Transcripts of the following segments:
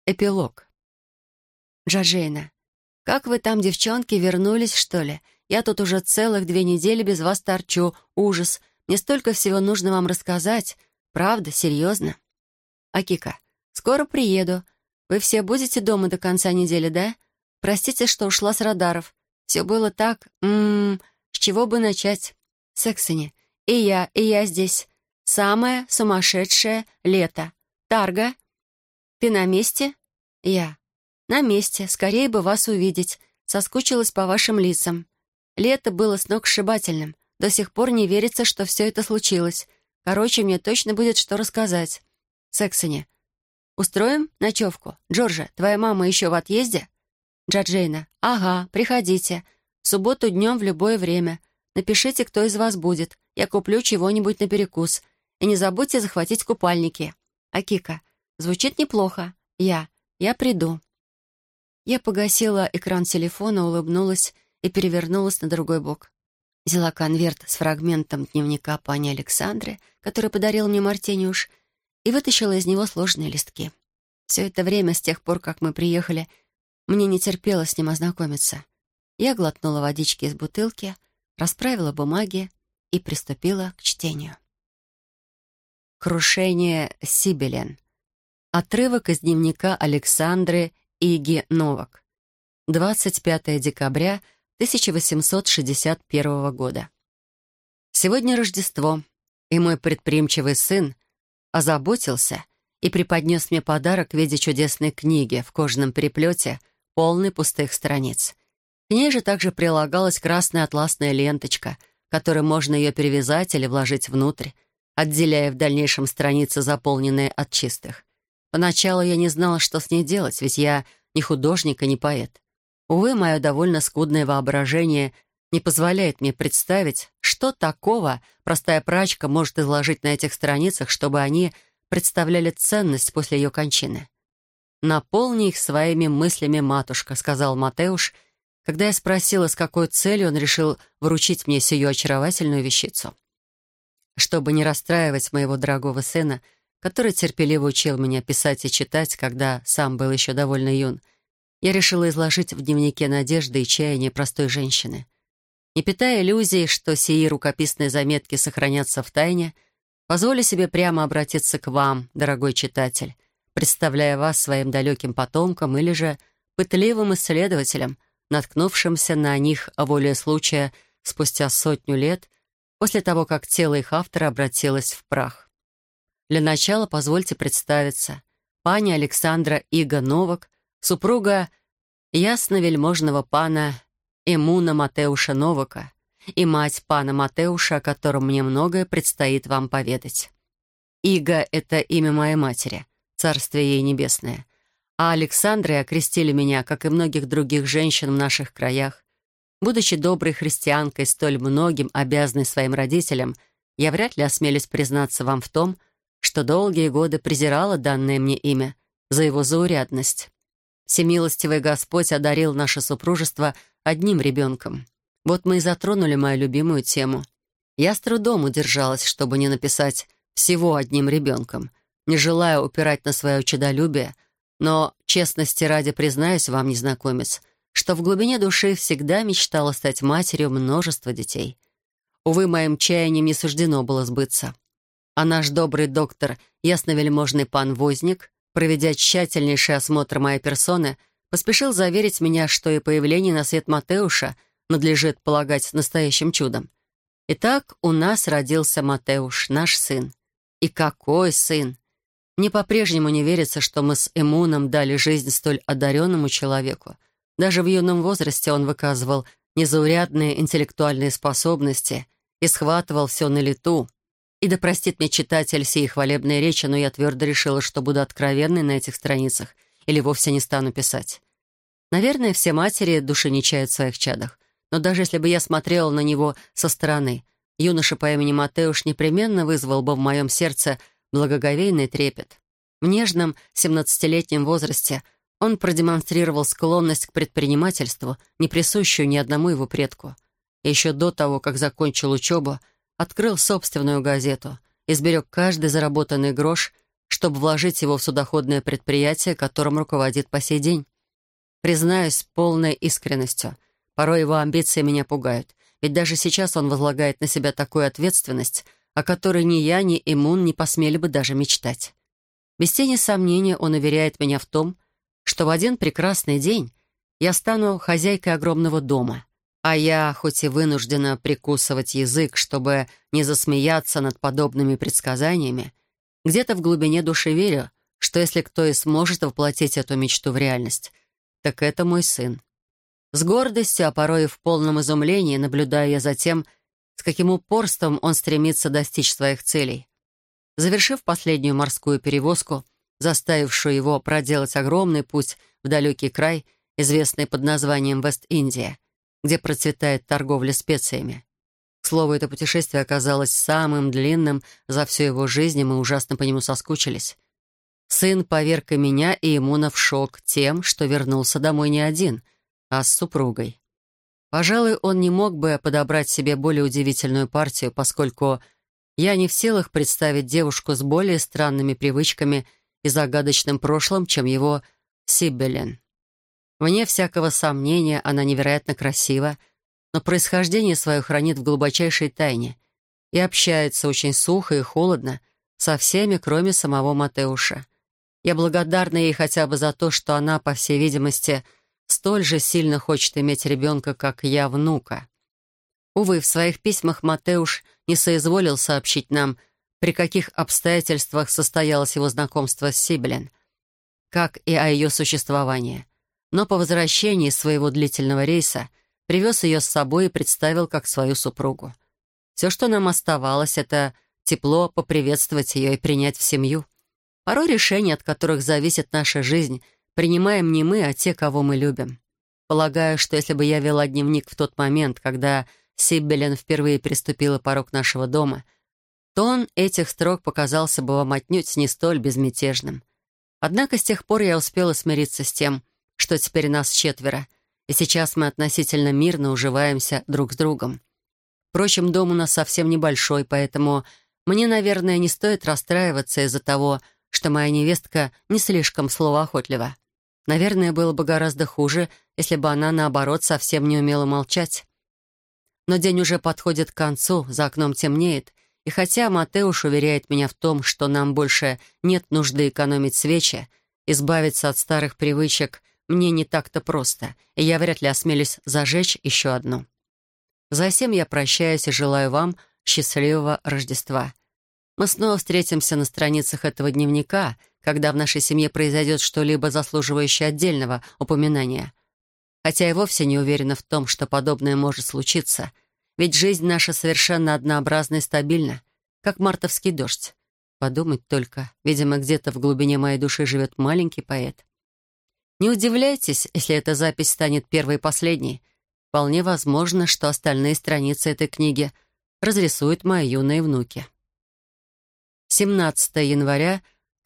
Эпилог. Джорджина. «Как вы там, девчонки, вернулись, что ли? Я тут уже целых 2 недели без вас торчу. Ужас. Мне столько всего нужно вам рассказать. Правда, серьезно?» Акика. «Скоро приеду. Вы все будете дома до конца недели, да? Простите, что ушла с радаров. Все было так... С чего бы начать? Сексони. И я здесь. Самое сумасшедшее лето. Тарга. Ты на месте?» Я. «На месте. Скорее бы вас увидеть. Соскучилась по вашим лицам. Лето было сногсшибательным. До сих пор не верится, что все это случилось. Короче, мне точно будет что рассказать. Сексони. Устроим ночевку? Джорджа, твоя мама еще в отъезде?» Джорджейна. «Ага, приходите. В субботу днем в любое время. Напишите, кто из вас будет. Я куплю чего-нибудь на перекус. И не забудьте захватить купальники». Акика. «Звучит неплохо. Я приду». Я погасила экран телефона, улыбнулась и перевернулась на другой бок. Взяла конверт с фрагментом дневника пани Александры, который подарил мне Мартениуш, и вытащила из него сложные листки. Все это время, с тех пор, как мы приехали, мне не терпелось с ним ознакомиться. Я глотнула водички из бутылки, расправила бумаги и приступила к чтению. Крушение Сибелен. Отрывок из дневника Александры Иги Новак. 25 декабря 1861 года. Сегодня Рождество, и мой предприимчивый сын озаботился и преподнес мне подарок в виде чудесной книги в кожаном переплете, полной пустых страниц. К ней же также прилагалась красная атласная ленточка, которой можно ее перевязать или вложить внутрь, отделяя в дальнейшем страницы, заполненные от чистых. Поначалу я не знала, что с ней делать, ведь я не художник и не поэт. Увы, мое довольно скудное воображение не позволяет мне представить, что такого простая прачка может изложить на этих страницах, чтобы они представляли ценность после ее кончины. «Наполни их своими мыслями, матушка», — сказал Матеуш, когда я спросила, с какой целью он решил вручить мне сию очаровательную вещицу. Чтобы не расстраивать моего дорогого сына, который терпеливо учил меня писать и читать, когда сам был еще довольно юн, я решила изложить в дневнике надежды и чаяния простой женщины. Не питая иллюзий, что сии рукописные заметки сохранятся в тайне, позволю себе прямо обратиться к вам, дорогой читатель, представляя вас своим далеким потомкам или же пытливым исследователям, наткнувшимся на них волею случая спустя 100 лет после того, как тело их автора обратилось в прах. Для начала позвольте представиться. Пани Александра Ига Новак, супруга ясновельможного пана Эмуна Матеуша Новака и мать пана Матеуша, о котором мне многое предстоит вам поведать. Ига — это имя моей матери, царствие ей небесное. А Александрой окрестили меня, как и многих других женщин в наших краях. Будучи доброй христианкой, столь многим обязанной своим родителям, я вряд ли осмелюсь признаться вам в том, что долгие годы презирала данное мне имя за его заурядность. Всемилостивый Господь одарил наше супружество одним ребенком. Вот мы и затронули мою любимую тему. Я с трудом удержалась, чтобы не написать всего одним ребенком, не желая упирать на свое честолюбие, но, честности ради, признаюсь вам, незнакомец, что в глубине души всегда мечтала стать матерью множества детей. Увы, моим чаяниям не суждено было сбыться. А наш добрый доктор, ясновельможный пан Возник, проведя тщательнейший осмотр моей персоны, поспешил заверить меня, что и появление на свет Матеуша надлежит полагать настоящим чудом. Итак, у нас родился Матеуш, наш сын. И какой сын! Мне по-прежнему не верится, что мы с Эмуном дали жизнь столь одаренному человеку. Даже в юном возрасте он выказывал незаурядные интеллектуальные способности и схватывал все на лету. И да простит мне читатель сии хвалебные речи, но я твердо решила, что буду откровенной на этих страницах или вовсе не стану писать. Наверное, все матери души не чают в своих чадах, но даже если бы я смотрела на него со стороны, юноша по имени Матеуш непременно вызвал бы в моем сердце благоговейный трепет. В нежном 17-летнем возрасте он продемонстрировал склонность к предпринимательству, не присущую ни одному его предку. И еще до того, как закончил учебу, открыл собственную газету и сберег каждый заработанный грош, чтобы вложить его в судоходное предприятие, которым руководит по сей день. Признаюсь с полной искренностью, порой его амбиции меня пугают, ведь даже сейчас он возлагает на себя такую ответственность, о которой ни я, ни Эмун не посмели бы даже мечтать. Без тени сомнения он уверяет меня в том, что в один прекрасный день я стану хозяйкой огромного дома, а я, хоть и вынуждена прикусывать язык, чтобы не засмеяться над подобными предсказаниями, где-то в глубине души верю, что если кто и сможет воплотить эту мечту в реальность, так это мой сын. С гордостью, а порой и в полном изумлении, наблюдаю я за тем, с каким упорством он стремится достичь своих целей. Завершив последнюю морскую перевозку, заставившую его проделать огромный путь в далекий край, известный под названием Вест-Индия, где процветает торговля специями. К слову, это путешествие оказалось самым длинным за всю его жизнь, и мы ужасно по нему соскучились. Сын поверг и меня, и Эмуна в шок тем, что вернулся домой не один, а с супругой. Пожалуй, он не мог бы подобрать себе более удивительную партию, поскольку я не в силах представить девушку с более странными привычками и загадочным прошлым, чем его Сиббелен. Вне всякого сомнения, она невероятно красива, но происхождение свое хранит в глубочайшей тайне и общается очень сухо и холодно со всеми, кроме самого Матеуша. Я благодарна ей хотя бы за то, что она, по всей видимости, столь же сильно хочет иметь ребенка, как я, внука. Увы, в своих письмах Матеуш не соизволил сообщить нам, при каких обстоятельствах состоялось его знакомство с Сибелен, как и о ее существовании. Но по возвращении своего длительного рейса привез ее с собой и представил как свою супругу. Все, что нам оставалось, это тепло поприветствовать ее и принять в семью. Порой решения, от которых зависит наша жизнь, принимаем не мы, а те, кого мы любим. Полагаю, что если бы я вела дневник в тот момент, когда Сиббелен впервые переступила порог нашего дома, тон этих строк показался бы вам отнюдь не столь безмятежным. Однако с тех пор я успела смириться с тем, что теперь нас четверо, и сейчас мы относительно мирно уживаемся друг с другом. Впрочем, дом у нас совсем небольшой, поэтому мне, наверное, не стоит расстраиваться из-за того, что моя невестка не слишком словоохотлива. Наверное, было бы гораздо хуже, если бы она, наоборот, совсем не умела молчать. Но день уже подходит к концу, за окном темнеет, и хотя Матеуш уверяет меня в том, что нам больше нет нужды экономить свечи, избавиться от старых привычек мне не так-то просто, и я вряд ли осмелюсь зажечь еще одну. Засим я прощаюсь и желаю вам счастливого Рождества. Мы снова встретимся на страницах этого дневника, когда в нашей семье произойдет что-либо заслуживающее отдельного упоминания. Хотя и вовсе не уверена в том, что подобное может случиться, ведь жизнь наша совершенно однообразна и стабильна, как мартовский дождь. Подумать только, видимо, где-то в глубине моей души живет маленький поэт. Не удивляйтесь, если эта запись станет первой и последней. Вполне возможно, что остальные страницы этой книги разрисуют мои юные внуки. 17 января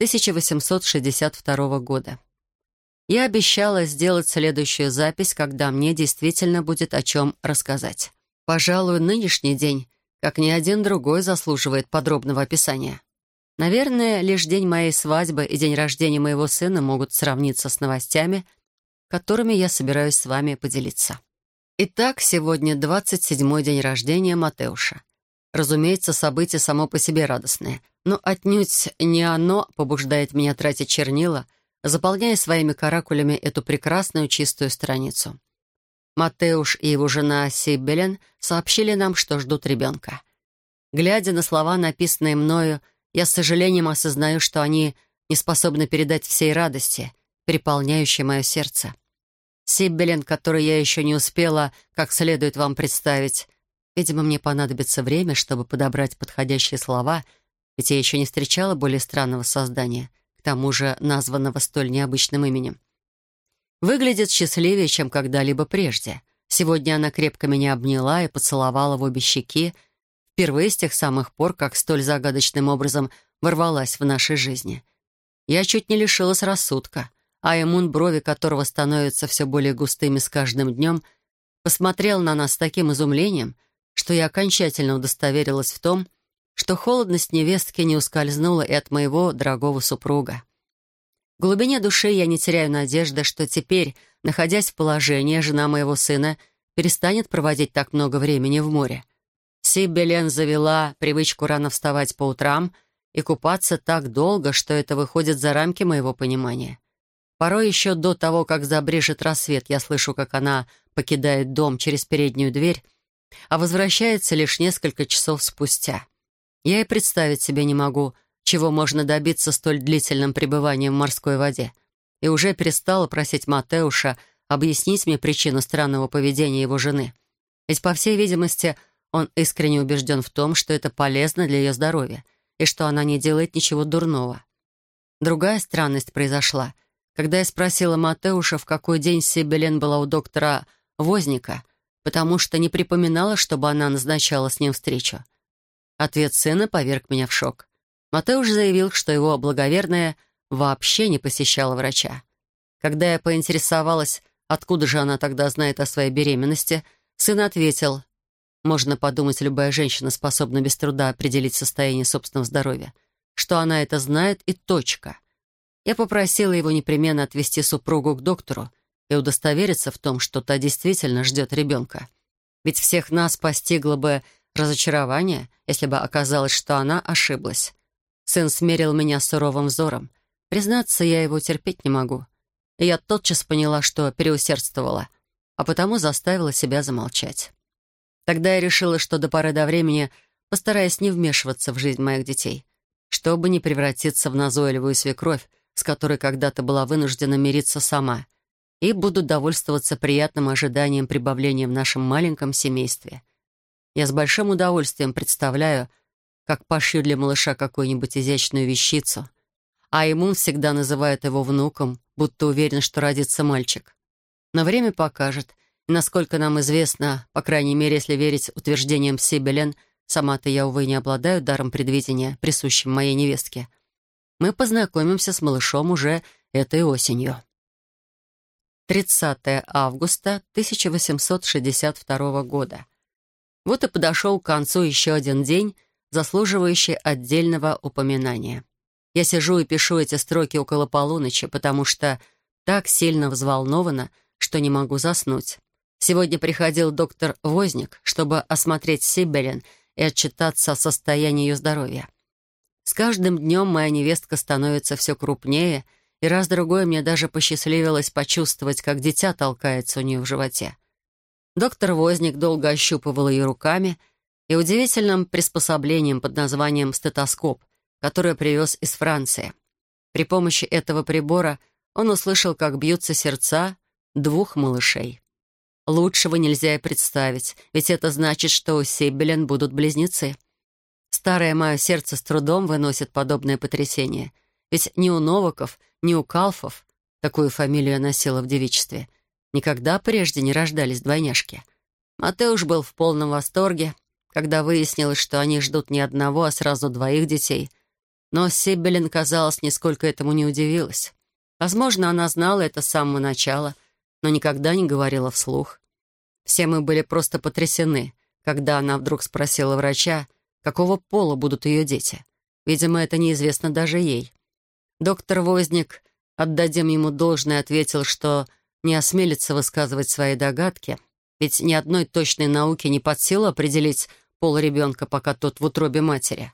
1862 года. Я обещала сделать следующую запись, когда мне действительно будет о чем рассказать. Пожалуй, нынешний день, как ни один другой, заслуживает подробного описания. Наверное, лишь день моей свадьбы и день рождения моего сына могут сравниться с новостями, которыми я собираюсь с вами поделиться. Итак, сегодня 27-й день рождения Матеуша. Разумеется, событие само по себе радостное, но отнюдь не оно побуждает меня тратить чернила, заполняя своими каракулями эту прекрасную чистую страницу. Матеуш и его жена Сиббелен сообщили нам, что ждут ребенка. Глядя на слова, написанные мною, я с сожалением осознаю, что они не способны передать всей радости, переполняющей мое сердце. Сиббелен, которую я еще не успела как следует вам представить, видимо, мне понадобится время, чтобы подобрать подходящие слова, ведь я еще не встречала более странного создания, к тому же названного столь необычным именем. Выглядит счастливее, чем когда-либо прежде. Сегодня она крепко меня обняла и поцеловала в обе щеки, впервые с тех самых пор, как столь загадочным образом ворвалась в нашей жизни. Я чуть не лишилась рассудка, а Эмун, брови которого становятся все более густыми с каждым днем, посмотрел на нас с таким изумлением, что я окончательно удостоверилась в том, что холодность невестки не ускользнула и от моего дорогого супруга. В глубине души я не теряю надежды, что теперь, находясь в положении, жена моего сына перестанет проводить так много времени в море. Сиббелен завела привычку рано вставать по утрам и купаться так долго, что это выходит за рамки моего понимания. Порой еще до того, как забрежет рассвет, я слышу, как она покидает дом через переднюю дверь, а возвращается лишь несколько часов спустя. Я и представить себе не могу, чего можно добиться столь длительным пребыванием в морской воде, и уже перестала просить Матеуша объяснить мне причину странного поведения его жены. Ведь, по всей видимости, он искренне убежден в том, что это полезно для ее здоровья и что она не делает ничего дурного. Другая странность произошла, когда я спросила Матеуша, в какой день Сиббелен была у доктора Возника, потому что не припоминала, чтобы она назначала с ним встречу. Ответ сына поверг меня в шок. Матеуш заявил, что его благоверная вообще не посещала врача. Когда я поинтересовалась, откуда же она тогда знает о своей беременности, сын ответил: можно подумать, любая женщина способна без труда определить состояние собственного здоровья, что она это знает и точка. Я попросила его непременно отвезти супругу к доктору и удостовериться в том, что та действительно ждет ребенка. Ведь всех нас постигло бы разочарование, если бы оказалось, что она ошиблась. Сын смерил меня суровым взором. Признаться, я его терпеть не могу. И я тотчас поняла, что переусердствовала, а потому заставила себя замолчать. Тогда я решила, что до поры до времени постараюсь не вмешиваться в жизнь моих детей, чтобы не превратиться в назойливую свекровь, с которой когда-то была вынуждена мириться сама, и буду довольствоваться приятным ожиданием прибавления в нашем маленьком семействе. Я с большим удовольствием представляю, как пошью для малыша какую-нибудь изящную вещицу, а ему всегда называют его внуком, будто уверен, что родится мальчик. Но время покажет, и, насколько нам известно, по крайней мере, если верить утверждениям Сиббелен, сама-то я, увы, не обладаю даром предвидения, присущим моей невестке, мы познакомимся с малышом уже этой осенью. 30 августа 1862 года. Вот и подошел к концу еще один день, заслуживающий отдельного упоминания. Я сижу и пишу эти строки около полуночи, потому что так сильно взволнована, что не могу заснуть. Сегодня приходил доктор Возник, чтобы осмотреть Сиббелен и отчитаться о состоянии ее здоровья. С каждым днем моя невестка становится все крупнее, и раз-другой мне даже посчастливилось почувствовать, как дитя толкается у нее в животе. Доктор Возник долго ощупывал ее руками и удивительным приспособлением под названием стетоскоп, которое привез из Франции. При помощи этого прибора он услышал, как бьются сердца 2 малышей. Лучшего нельзя и представить, ведь это значит, что у Сиббелен будут близнецы. Старое мое сердце с трудом выносит подобное потрясение, ведь ни у Новаков, ни у Калфов, такую фамилию я носила в девичестве, никогда прежде не рождались двойняшки. Матеуш был в полном восторге, когда выяснилось, что они ждут не одного, а сразу 2 детей. Но Сиббелен, казалось, нисколько этому не удивилась. Возможно, она знала это с самого начала, но никогда не говорила вслух. Все мы были просто потрясены, когда она вдруг спросила врача, какого пола будут ее дети. Видимо, это неизвестно даже ей. Доктор Возник, отдадим ему должное, ответил, что не осмелится высказывать свои догадки, ведь ни одной точной науке не под силу определить пол ребенка, пока тот в утробе матери.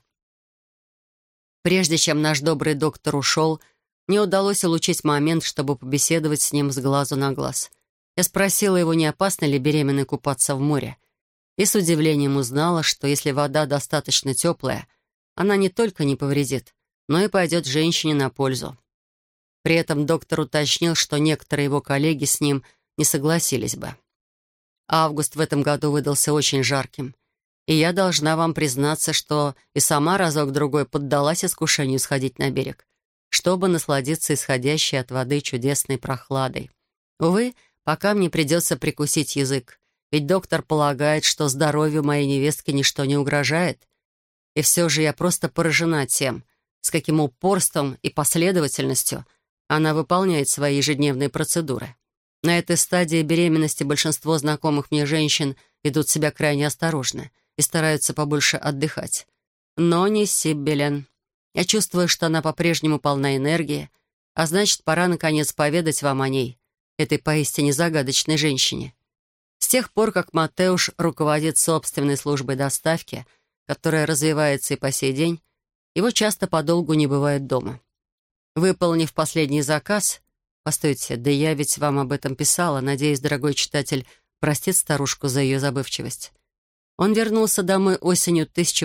Прежде чем наш добрый доктор ушел, мне удалось улучшить момент, чтобы побеседовать с ним с глазу на глаз. Я спросила его, не опасно ли беременной купаться в море, и с удивлением узнала, что если вода достаточно теплая, она не только не повредит, но и пойдет женщине на пользу. При этом доктор уточнил, что некоторые его коллеги с ним не согласились бы. Август в этом году выдался очень жарким, и я должна вам признаться, что и сама разок-другой поддалась искушению сходить на берег, чтобы насладиться исходящей от воды чудесной прохладой. Увы, пока мне придется прикусить язык, ведь доктор полагает, что здоровью моей невестки ничто не угрожает. И все же я просто поражена тем, с каким упорством и последовательностью она выполняет свои ежедневные процедуры. На этой стадии беременности большинство знакомых мне женщин ведут себя крайне осторожно и стараются побольше отдыхать. Но не Сиббелен. Я чувствую, что она по-прежнему полна энергии, а значит, пора, наконец, поведать вам о ней, этой поистине загадочной женщине. С тех пор, как Матеуш руководит собственной службой доставки, которая развивается и по сей день, его часто подолгу не бывает дома. Выполнив последний заказ... Постойте, да я ведь вам об этом писала, надеюсь, дорогой читатель простит старушку за ее забывчивость. Он вернулся домой осенью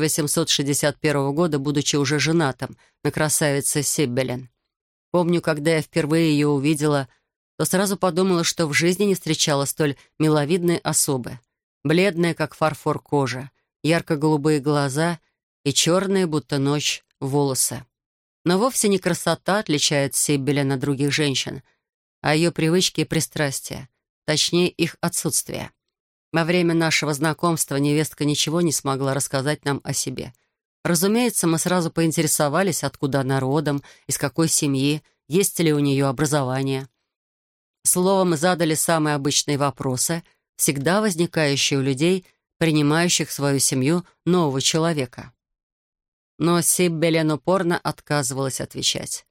1861 года, будучи уже женатым на красавице Сиббелен. Помню, когда я впервые ее увидела, то сразу подумала, что в жизни не встречала столь миловидной особы. Бледная, как фарфор, кожа, ярко-голубые глаза и черные, будто ночь, волосы. Но вовсе не красота отличает Сиббелен от других женщин, а ее привычки и пристрастия, точнее, их отсутствие. Во время нашего знакомства невестка ничего не смогла рассказать нам о себе. Разумеется, мы сразу поинтересовались, откуда она родом, из какой семьи, есть ли у нее образование. Словом, задали самые обычные вопросы, всегда возникающие у людей, принимающих в свою семью нового человека. Но Сиббелен упорно отказывалась отвечать.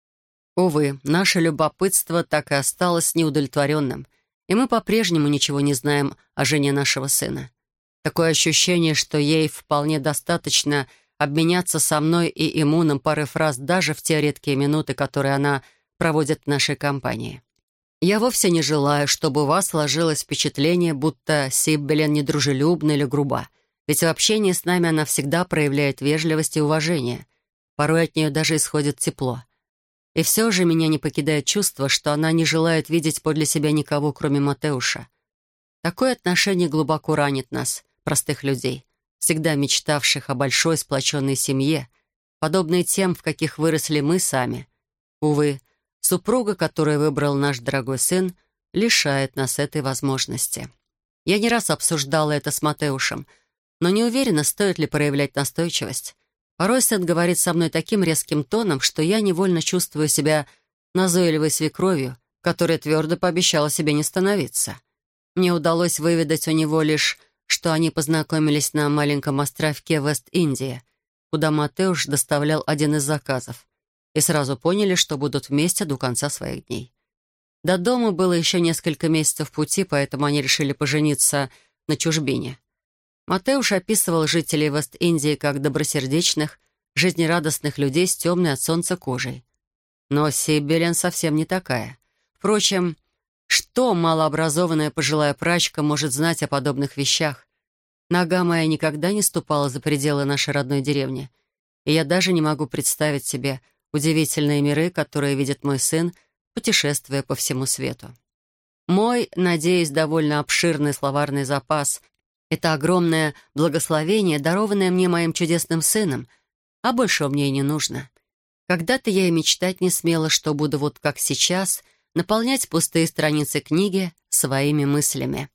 Увы, наше любопытство так и осталось неудовлетворенным, и мы по-прежнему ничего не знаем о жене нашего сына. Такое ощущение, что ей вполне достаточно обменяться со мной и Имуном парой фраз даже в те редкие минуты, которые она проводит в нашей компании. Я вовсе не желаю, чтобы у вас сложилось впечатление, будто Сиббелен недружелюбна или груба, ведь в общении с нами она всегда проявляет вежливость и уважение. Порой от нее даже исходит тепло. И все же меня не покидает чувство, что она не желает видеть подле себя никого, кроме Матеуша. Такое отношение глубоко ранит нас, простых людей, всегда мечтавших о большой сплоченной семье, подобной тем, в каких выросли мы сами. Увы, супруга, которую выбрал наш дорогой сын, лишает нас этой возможности. Я не раз обсуждала это с Матеушем, но не уверена, стоит ли проявлять настойчивость. Порой сын говорит со мной таким резким тоном, что я невольно чувствую себя назойливой свекровью, которая твердо пообещала себе не становиться. Мне удалось выведать у него лишь, что они познакомились на маленьком островке Вест-Индия, куда Матеуш доставлял один из заказов, и сразу поняли, что будут вместе до конца своих дней. До дома было еще несколько месяцев пути, поэтому они решили пожениться на чужбине. Матеуш описывал жителей Вест-Индии как добросердечных, жизнерадостных людей с темной от солнца кожей. Но Сиббелен совсем не такая. Впрочем, что малообразованная пожилая прачка может знать о подобных вещах? Нога моя никогда не ступала за пределы нашей родной деревни, и я даже не могу представить себе удивительные миры, которые видит мой сын, путешествуя по всему свету. Мой, надеюсь, довольно обширный словарный запас — это огромное благословение, дарованное мне моим чудесным сыном, а большего мне и не нужно. Когда-то я и мечтать не смела, что буду вот как сейчас наполнять пустые страницы книги своими мыслями.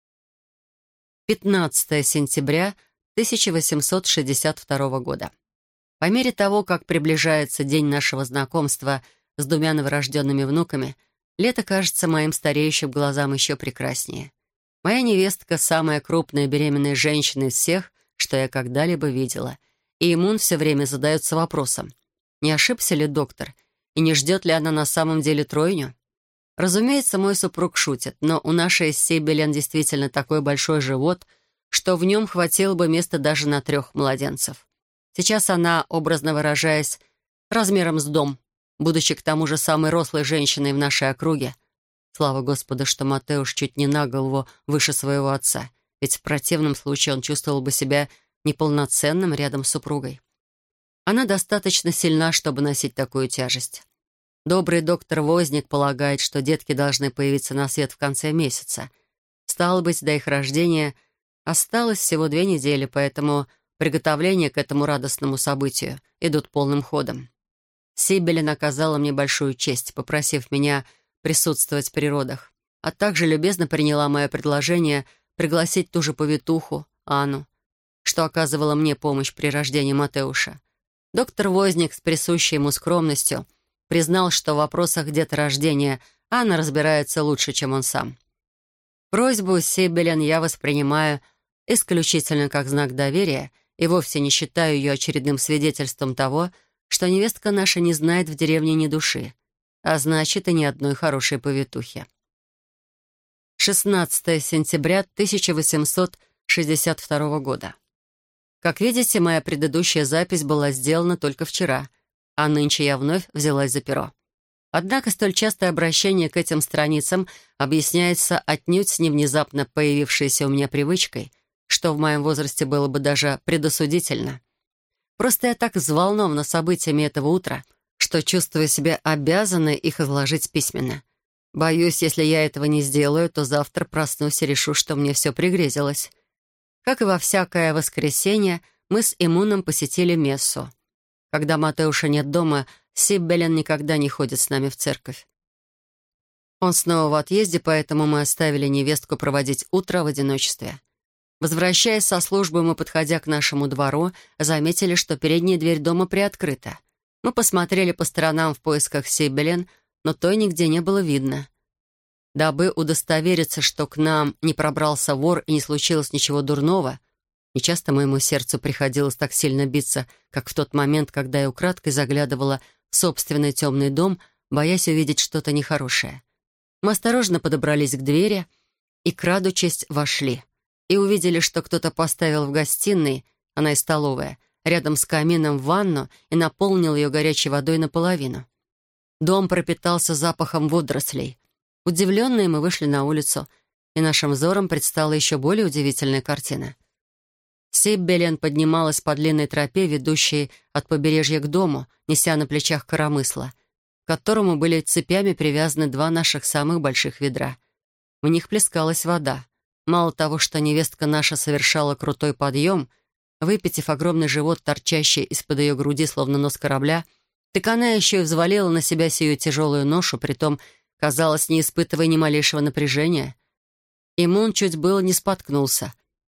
15 сентября 1862 года. По мере того, как приближается день нашего знакомства с двумя новорожденными внуками, лето кажется моим стареющим глазам еще прекраснее. Моя невестка — самая крупная беременная женщина из всех, что я когда-либо видела. И Имун все время задается вопросом, не ошибся ли доктор, и не ждет ли она на самом деле тройню? Разумеется, мой супруг шутит, но у нашей Сиббелен действительно такой большой живот, что в нем хватило бы места даже на 3 младенцев. Сейчас она, образно выражаясь, размером с дом, будучи к тому же самой рослой женщиной в нашей округе. Слава Господу, что Матеуш чуть не на голову выше своего отца, ведь в противном случае он чувствовал бы себя неполноценным рядом с супругой. Она достаточно сильна, чтобы носить такую тяжесть. Добрый доктор Возник полагает, что детки должны появиться на свет в конце месяца. Стало быть, до их рождения осталось всего 2 недели, поэтому приготовления к этому радостному событию идут полным ходом. Сиббелен оказала мне большую честь, попросив меня присутствовать при родах, а также любезно приняла мое предложение пригласить ту же повитуху, Анну, что оказывала мне помощь при рождении Матеуша. Доктор Возник с присущей ему скромностью признал, что в вопросах деторождения Анна разбирается лучше, чем он сам. Просьбу Сиббелен я воспринимаю исключительно как знак доверия и вовсе не считаю ее очередным свидетельством того, что невестка наша не знает в деревне ни души, а значит, и ни одной хорошей повитухи. 16 сентября 1862 года. Как видите, моя предыдущая запись была сделана только вчера, а нынче я вновь взялась за перо. Однако столь частое обращение к этим страницам объясняется отнюдь не внезапно появившейся у меня привычкой, что в моем возрасте было бы даже предосудительно. Просто я так взволнована событиями этого утра, что чувствую себя обязанной их изложить письменно. Боюсь, если я этого не сделаю, то завтра проснусь и решу, что мне все пригрезилось. Как и во всякое воскресенье, мы с Имуном посетили мессу. Когда Матеуша нет дома, Сиббелен никогда не ходит с нами в церковь. Он снова в отъезде, поэтому мы оставили невестку проводить утро в одиночестве. Возвращаясь со службы, мы, подходя к нашему двору, заметили, что передняя дверь дома приоткрыта. Мы посмотрели по сторонам в поисках Сиббелен, но той нигде не было видно. Дабы удостовериться, что к нам не пробрался вор и не случилось ничего дурного, нечасто моему сердцу приходилось так сильно биться, как в тот момент, когда я украдкой заглядывала в собственный темный дом, боясь увидеть что-то нехорошее. Мы осторожно подобрались к двери и, крадучись, вошли. И увидели, что кто-то поставил в гостиной, она и столовая, рядом с камином ванну и наполнил ее горячей водой наполовину. Дом пропитался запахом водорослей. Удивленные мы вышли на улицу, и нашим взором предстала еще более удивительная картина. Сиббелен поднималась по длинной тропе, ведущей от побережья к дому, неся на плечах коромысла, к которому были цепями привязаны два наших самых больших ведра. В них плескалась вода. Мало того, что невестка наша совершала крутой подъем, выпитив огромный живот, торчащий из-под ее груди, словно нос корабля, так она еще и взвалила на себя сию тяжелую ношу, притом, казалось, не испытывая ни малейшего напряжения. Имун чуть было не споткнулся,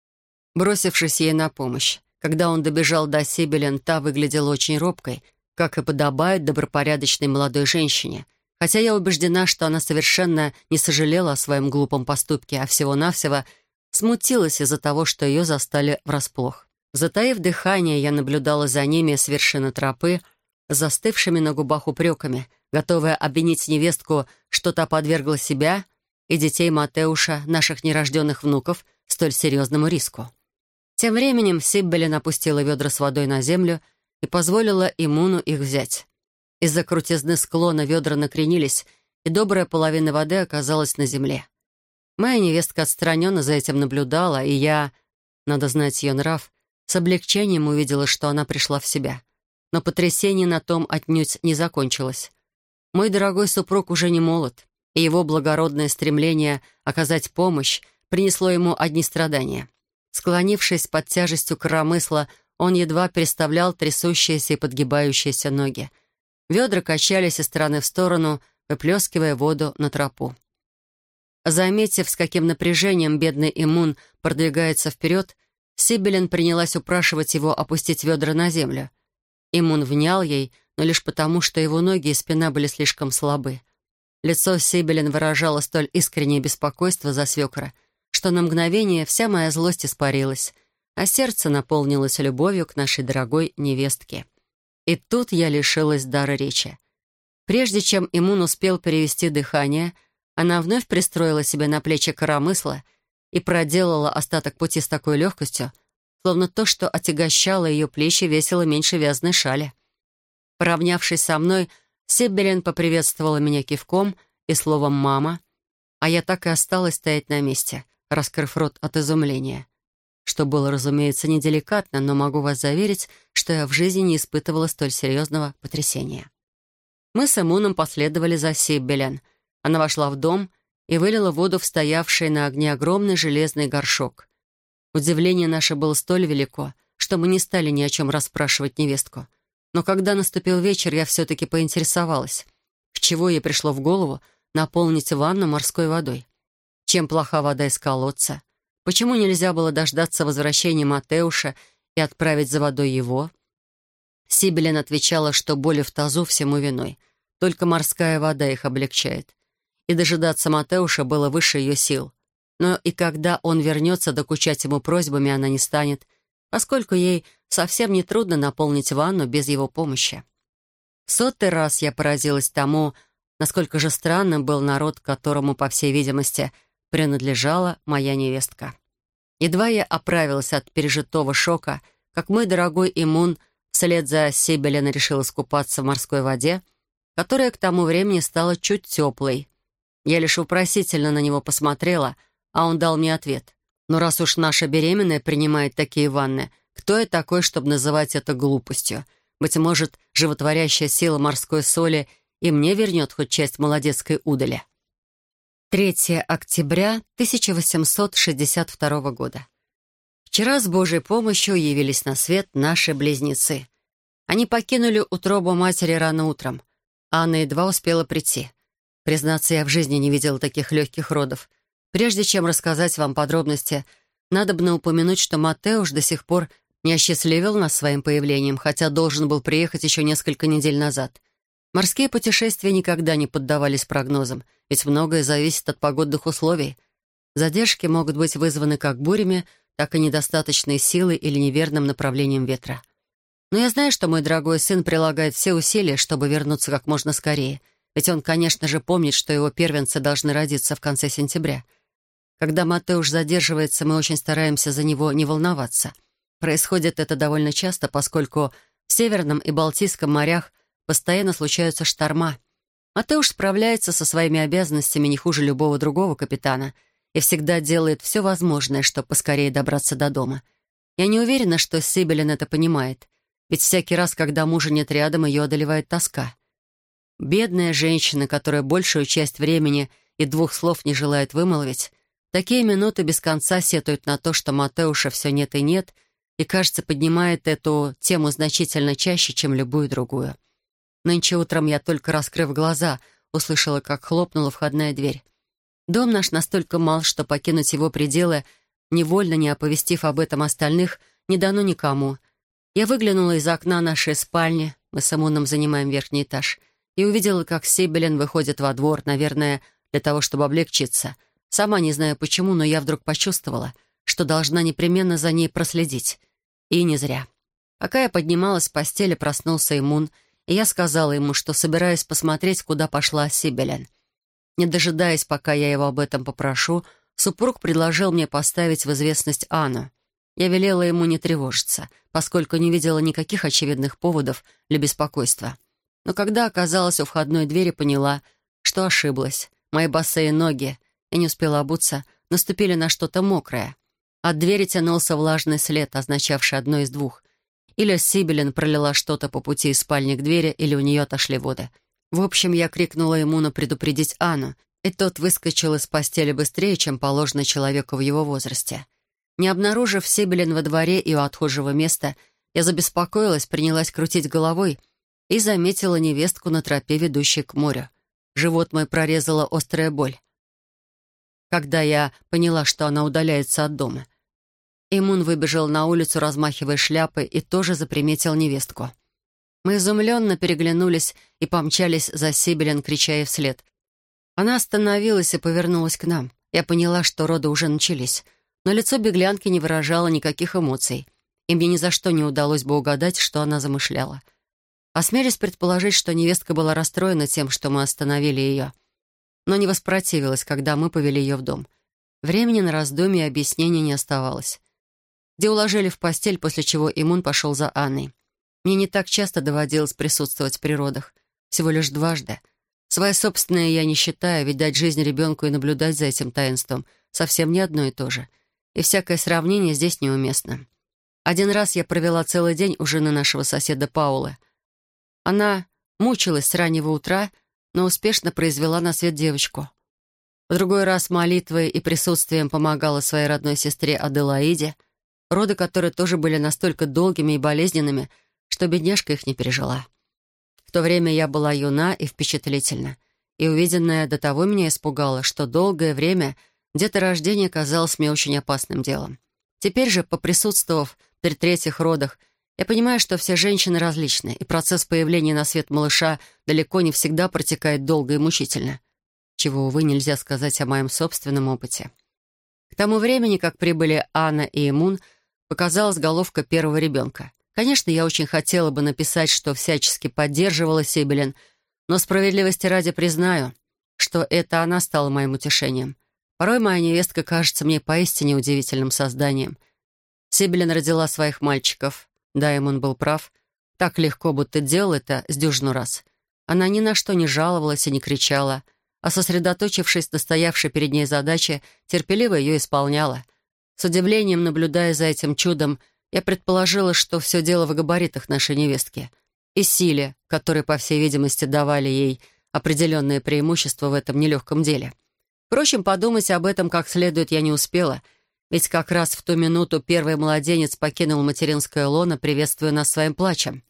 бросившись ей на помощь. Когда он добежал до Сиббелен, та выглядела очень робкой, как и подобает добропорядочной молодой женщине, хотя я убеждена, что она совершенно не сожалела о своем глупом поступке, а всего-навсего смутилась из-за того, что ее застали врасплох. Затаив дыхание, я наблюдала за ними с вершины тропы, с застывшими на губах упреками, готовая обвинить невестку, что та подвергла себя и детей Матеуша, наших нерожденных внуков, столь серьезному риску. Тем временем Сиббелен опустила ведра с водой на землю и позволила Имуну их взять. Из-за крутизны склона ведра накренились, и добрая половина воды оказалась на земле. Моя невестка отстраненно за этим наблюдала, и я, надо знать ее нрав, с облегчением увидела, что она пришла в себя. Но потрясение на том отнюдь не закончилось. Мой дорогой супруг уже не молод, и его благородное стремление оказать помощь принесло ему одни страдания. Склонившись под тяжестью коромысла, он едва переставлял трясущиеся и подгибающиеся ноги. Ведра качались из стороны в сторону, выплескивая воду на тропу. Заметив, с каким напряжением бедный Имун продвигается вперед, Сиббелен принялась упрашивать его опустить ведра на землю. Имун внял ей, но лишь потому, что его ноги и спина были слишком слабы. Лицо Сиббелен выражало столь искреннее беспокойство за свекра, что на мгновение вся моя злость испарилась, а сердце наполнилось любовью к нашей дорогой невестке. И тут я лишилась дара речи. Прежде чем Имун успел перевести дыхание, она вновь пристроила себе на плечи коромысла и проделала остаток пути с такой легкостью, словно то, что отягощало ее плечи, весило меньше вязаной шали. Поравнявшись со мной, Сиббелен поприветствовала меня кивком и словом «мама», а я так и осталась стоять на месте, раскрыв рот от изумления. Что было, разумеется, неделикатно, но могу вас заверить, что я в жизни не испытывала столь серьезного потрясения. Мы с Имуном последовали за Сиббелен. Она вошла в дом и вылила воду в стоявший на огне огромный железный горшок. Удивление наше было столь велико, что мы не стали ни о чем расспрашивать невестку. Но когда наступил вечер, я все-таки поинтересовалась, с чего ей пришло в голову наполнить ванну морской водой. Чем плоха вода из колодца? Почему нельзя было дождаться возвращения Матеуша и отправить за водой его? Сиббелен отвечала, что боли в тазу всему виной. Только морская вода их облегчает. И дожидаться Матеуша было выше ее сил. Но и когда он вернется, докучать ему просьбами она не станет. поскольку ей совсем не трудно наполнить ванну без его помощи. В 100-й раз я поразилась тому, насколько же странным был народ, которому, по всей видимости, принадлежала моя невестка. Едва я оправилась от пережитого шока, как мой дорогой Имун вслед за Сибелен решил искупаться в морской воде, которая к тому времени стала чуть теплой. Я лишь вопросительно на него посмотрела, а он дал мне ответ. «Но раз уж наша беременная принимает такие ванны, кто я такой, чтобы называть это глупостью? Быть может, животворящая сила морской соли и мне вернет хоть часть молодецкой удали». 3 октября 1862 года. Вчера с Божьей помощью явились на свет наши близнецы. Они покинули утробу матери рано утром. Анна едва успела прийти. Признаться, я в жизни не видела таких легких родов. Прежде чем рассказать вам подробности, надобно упомянуть, что Маттеуш до сих пор не осчастливил нас своим появлением, хотя должен был приехать еще несколько недель назад. Морские путешествия никогда не поддавались прогнозам, ведь многое зависит от погодных условий. Задержки могут быть вызваны как бурями, так и недостаточной силой или неверным направлением ветра. Но я знаю, что мой дорогой сын прилагает все усилия, чтобы вернуться как можно скорее, ведь он, конечно же, помнит, что его первенцы должны родиться в конце сентября. Когда Маттеуш задерживается, мы очень стараемся за него не волноваться. Происходит это довольно часто, поскольку в Северном и Балтийском морях постоянно случаются шторма. Маттеуш справляется со своими обязанностями не хуже любого другого капитана и всегда делает все возможное, чтобы поскорее добраться до дома. Я не уверена, что Сибелин это понимает, ведь всякий раз, когда мужа нет рядом, ее одолевает тоска. Бедная женщина, которая большую часть времени и 2 слов не желает вымолвить, в такие минуты без конца сетует на то, что Маттеуша все нет и нет, и, кажется, поднимает эту тему значительно чаще, чем любую другую. Нынче утром я, только раскрыв глаза, услышала, как хлопнула входная дверь. Дом наш настолько мал, что покинуть его пределы, невольно не оповестив об этом остальных, не дано никому. Я выглянула из окна нашей спальни, мы с Имуном занимаем верхний этаж, и увидела, как Сибелин выходит во двор, наверное, для того, чтобы облегчиться. Сама не знаю почему, но я вдруг почувствовала, что должна непременно за ней проследить. И не зря. Пока я поднималась с постели, проснулся Имун, и я сказала ему, что собираюсь посмотреть, куда пошла Сибелин. Не дожидаясь, пока я его об этом попрошу, супруг предложил мне поставить в известность Анну. Я велела ему не тревожиться, поскольку не видела никаких очевидных поводов для беспокойства. Но когда оказалась у входной двери, поняла, что ошиблась. Мои босые ноги, я не успела обуться, наступили на что-то мокрое. От двери тянулся влажный след, означавший одно из двух. Или Сибелин пролила что-то по пути из спальни к двери, или у нее отошли воды. В общем, я крикнула ему предупредить Анну, и тот выскочил из постели быстрее, чем положено человеку в его возрасте. Не обнаружив Сибелин во дворе и у отхожего места, я забеспокоилась, принялась крутить головой и заметила невестку на тропе, ведущей к морю. Живот мой прорезала острая боль, когда я поняла, что она удаляется от дома. Имун выбежал на улицу, размахивая шляпой, и тоже заприметил невестку. Мы изумленно переглянулись и помчались за Сибелин, крича ей вслед. Она остановилась и повернулась к нам. Я поняла, что роды уже начались, но лицо беглянки не выражало никаких эмоций, и мне ни за что не удалось бы угадать, что она замышляла. Осмелюсь предположить, что невестка была расстроена тем, что мы остановили ее, но не воспротивилась, когда мы повели ее в дом. Времени на раздумье и объяснения не оставалось. Где уложили в постель, после чего Имун пошел за Анной. Мне не так часто доводилось присутствовать при родах, всего лишь дважды. Свои собственные я не считаю, ведь дать жизнь ребенку и наблюдать за этим таинством совсем не одно и то же. И всякое сравнение здесь неуместно. Один раз я провела целый день у жены нашего соседа Паулы. Она мучилась с раннего утра, но успешно произвела на свет девочку. В другой раз молитвой и присутствием помогала своей родной сестре Аделаиде, роды которой тоже были настолько долгими и болезненными, что бедняжка их не пережила. В то время я была юна и впечатлительна, и увиденное до того меня испугало, что долгое время деторождение казалось мне очень опасным делом. Теперь же, поприсутствовав при 3-х родах, я понимаю, что все женщины различны, и процесс появления на свет малыша далеко не всегда протекает долго и мучительно, чего, увы, нельзя сказать о моем собственном опыте. К тому времени, как прибыли Анна и Имун, показалась головка первого ребенка. Конечно, я очень хотела бы написать, что всячески поддерживала Сибелин, но справедливости ради признаю, что это она стала моим утешением. Порой моя невестка кажется мне поистине удивительным созданием. Сибелин родила своих мальчиков. Да, им он был прав. Так легко, будто делал это с дюжину раз. Она ни на что не жаловалась и не кричала, а, сосредоточившись на стоявшей перед ней задаче, терпеливо ее исполняла. С удивлением, наблюдая за этим чудом, я предположила, что все дело в габаритах нашей невестки и силе, которые, по всей видимости, давали ей определенное преимущество в этом нелегком деле. Впрочем, подумать об этом как следует я не успела, ведь как раз в ту минуту первый младенец покинул материнское лоно, приветствуя нас своим плачем.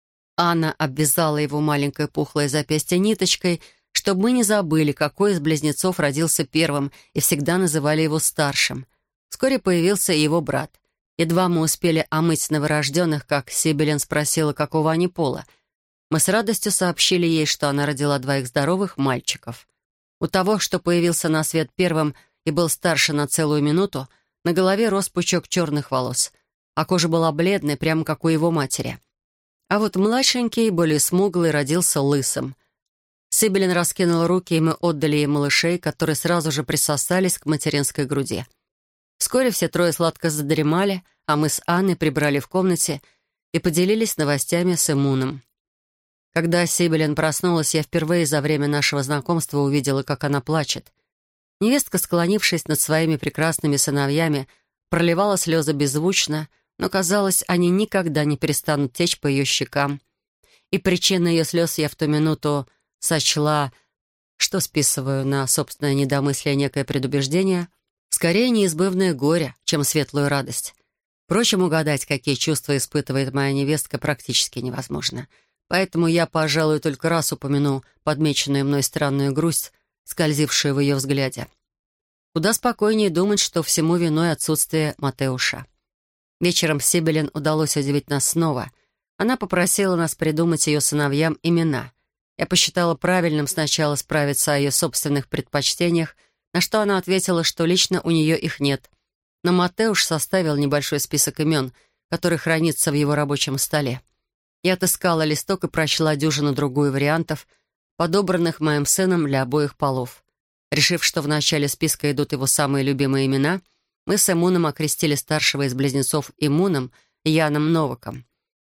Анна обвязала его маленькое пухлое запястье ниточкой, чтобы мы не забыли, какой из близнецов родился первым, и всегда называли его старшим. Вскоре появился и его брат. Едва мы успели омыть новорожденных, как Сибелин спросила, какого они пола. Мы с радостью сообщили ей, что она родила двоих здоровых мальчиков. У того, что появился на свет первым и был старше на целую минуту, на голове рос пучок черных волос, а кожа была бледной, прямо как у его матери. А вот младшенький, более смуглый, родился лысым. Сибелин раскинула руки, и мы отдали ей малышей, которые сразу же присосались к материнской груди. Вскоре все трое сладко задремали, а мы с Анной прибрали в комнате и поделились новостями с Эмуном. Когда Сибелин проснулась, я впервые за время нашего знакомства увидела, как она плачет. Невестка, склонившись над своими прекрасными сыновьями, проливала слезы беззвучно, но, казалось, они никогда не перестанут течь по ее щекам. И причиной ее слез я в ту минуту сочла, что списываю на собственное недомыслие некое предубеждение, скорее неизбывное горе, чем светлую радость. Впрочем, угадать, какие чувства испытывает моя невестка, практически невозможно. Поэтому я, пожалуй, только раз упомяну подмеченную мной странную грусть, скользившую в ее взгляде. Куда спокойнее думать, что всему виной отсутствие Матеуша. Вечером Сибелин удалось удивить нас снова. Она попросила нас придумать ее сыновьям имена. Я посчитала правильным сначала справиться о ее собственных предпочтениях, на что она ответила, что лично у нее их нет. Но Матеуш составил небольшой список имен, который хранится в его рабочем столе. Я отыскала листок и прочла дюжину-другую вариантов, подобранных моим сыном для обоих полов. Решив, что в начале списка идут его самые любимые имена, мы с Эмуном окрестили старшего из близнецов Имуном и Яном Новаком.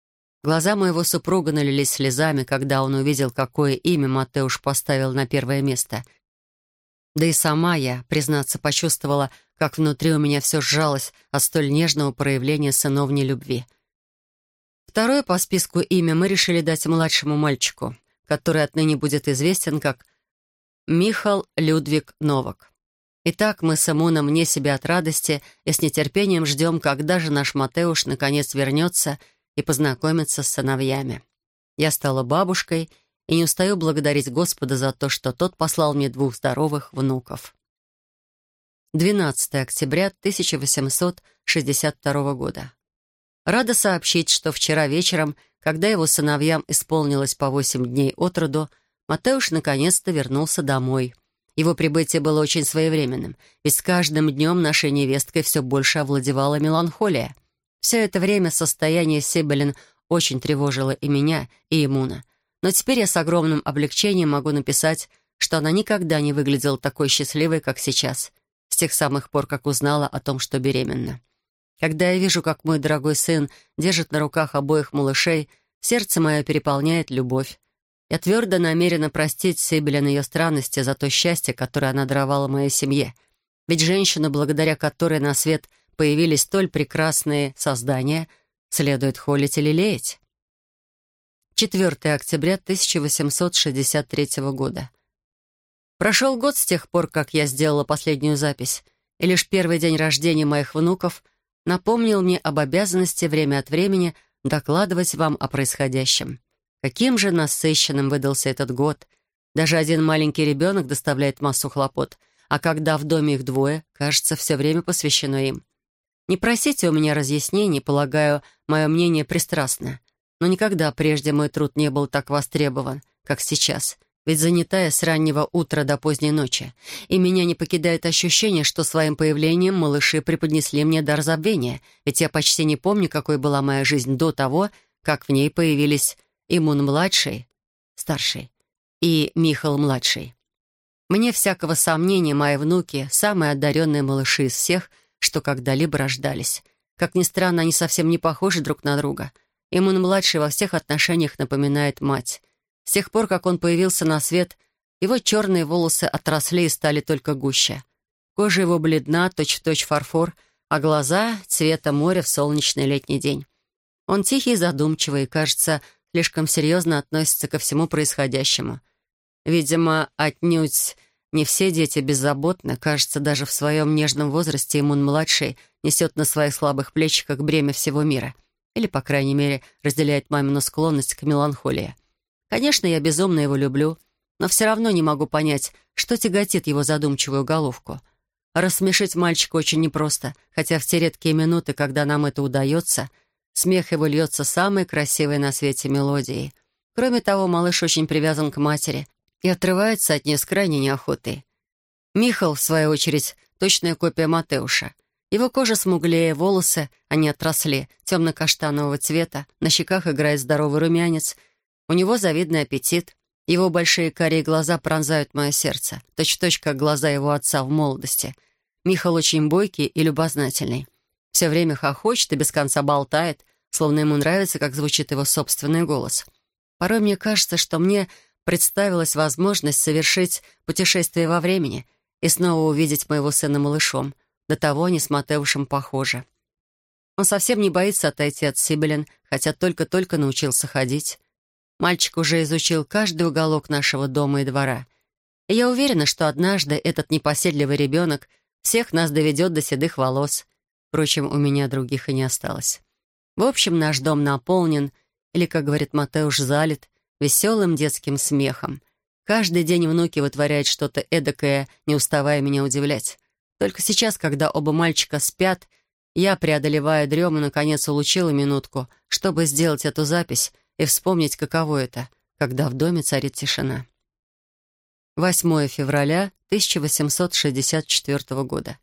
Глаза моего супруга налились слезами, когда он увидел, какое имя Матеуш поставил на первое место. Да и сама я, признаться, почувствовала, как внутри у меня все сжалось от столь нежного проявления сыновней любви. Второе по списку имя мы решили дать младшему мальчику, который отныне будет известен как Михал Людвиг Новак. Итак, мы с Эмуном вне себя от радости и с нетерпением ждем, когда же наш Матеуш наконец вернется и познакомится с сыновьями. Я стала бабушкой и не устаю благодарить Господа за то, что тот послал мне двух здоровых внуков. 12 октября 1862 года. Рада сообщить, что вчера вечером, когда его сыновьям исполнилось по 8 дней от роду, Матеуш наконец-то вернулся домой. Его прибытие было очень своевременным, ведь с каждым днем нашей невесткой все больше овладевала меланхолия. Все это время состояние Сибелин очень тревожило и меня, и Эмуна. Но теперь я с огромным облегчением могу написать, что она никогда не выглядела такой счастливой, как сейчас, с тех самых пор, как узнала о том, что беременна. Когда я вижу, как мой дорогой сын держит на руках обоих малышей, сердце мое переполняет любовь. Я твердо намерена простить Сибелин ее странности за то счастье, которое она даровала моей семье. Ведь женщину, благодаря которой на свет появились столь прекрасные создания, следует холить и лелеять. 4 октября 1863 года. Прошел год с тех пор, как я сделала последнюю запись, и лишь первый день рождения моих внуков напомнил мне об обязанности время от времени докладывать вам о происходящем. Каким же насыщенным выдался этот год. Даже один маленький ребенок доставляет массу хлопот, а когда в доме их двое, кажется, все время посвящено им. Не просите у меня разъяснений, полагаю, мое мнение пристрастно. Но никогда прежде мой труд не был так востребован, как сейчас. ведь занятая с раннего утра до поздней ночи, и меня не покидает ощущение, что своим появлением малыши преподнесли мне дар забвения, ведь я почти не помню, какой была моя жизнь до того, как в ней появились Имун-младший, старший, и Михал-младший. Мне всякого сомнения мои внуки — самые одаренные малыши из всех, что когда-либо рождались. Как ни странно, они совсем не похожи друг на друга. Имун-младший во всех отношениях напоминает мать. С тех пор, как он появился на свет, его черные волосы отросли и стали только гуще. Кожа его бледна, точь-в-точь фарфор, а глаза — цвета моря в солнечный летний день. Он тихий и задумчивый, и, кажется, слишком серьезно относится ко всему происходящему. Видимо, отнюдь не все дети беззаботны. Кажется, даже в своем нежном возрасте Имун-младший несет на своих слабых плечиках бремя всего мира. Или, по крайней мере, разделяет мамину склонность к меланхолии. Конечно, я безумно его люблю, но все равно не могу понять, что тяготит его задумчивую головку. Рассмешить мальчика очень непросто, хотя в те редкие минуты, когда нам это удается, смех его льется самой красивой на свете мелодией. Кроме того, малыш очень привязан к матери и отрывается от нее с крайней неохотой. Михал, в свою очередь, точная копия Матеуша. Его кожа смуглее, волосы, они отросли, темно-каштанового цвета, на щеках играет здоровый румянец. У него завидный аппетит. Его большие карие глаза пронзают мое сердце, точь-в-точь, как глаза его отца в молодости. Михал очень бойкий и любознательный. Все время хохочет и без конца болтает, словно ему нравится, как звучит его собственный голос. Порой мне кажется, что мне представилась возможность совершить путешествие во времени и снова увидеть моего сына малышом. До того они с Матеушем похожи. Он совсем не боится отойти от Сибелин, хотя только-только научился ходить. Мальчик уже изучил каждый уголок нашего дома и двора. И я уверена, что однажды этот непоседливый ребенок всех нас доведет до седых волос. Впрочем, у меня других и не осталось. В общем, наш дом наполнен, или, как говорит Матеуш, залит веселым детским смехом. Каждый день внуки вытворяют что-то эдакое, не уставая меня удивлять. Только сейчас, когда оба мальчика спят, я, преодолевая дрему, наконец улучила минутку, чтобы сделать эту запись и вспомнить, каково это, когда в доме царит тишина. 8 февраля 1864 года.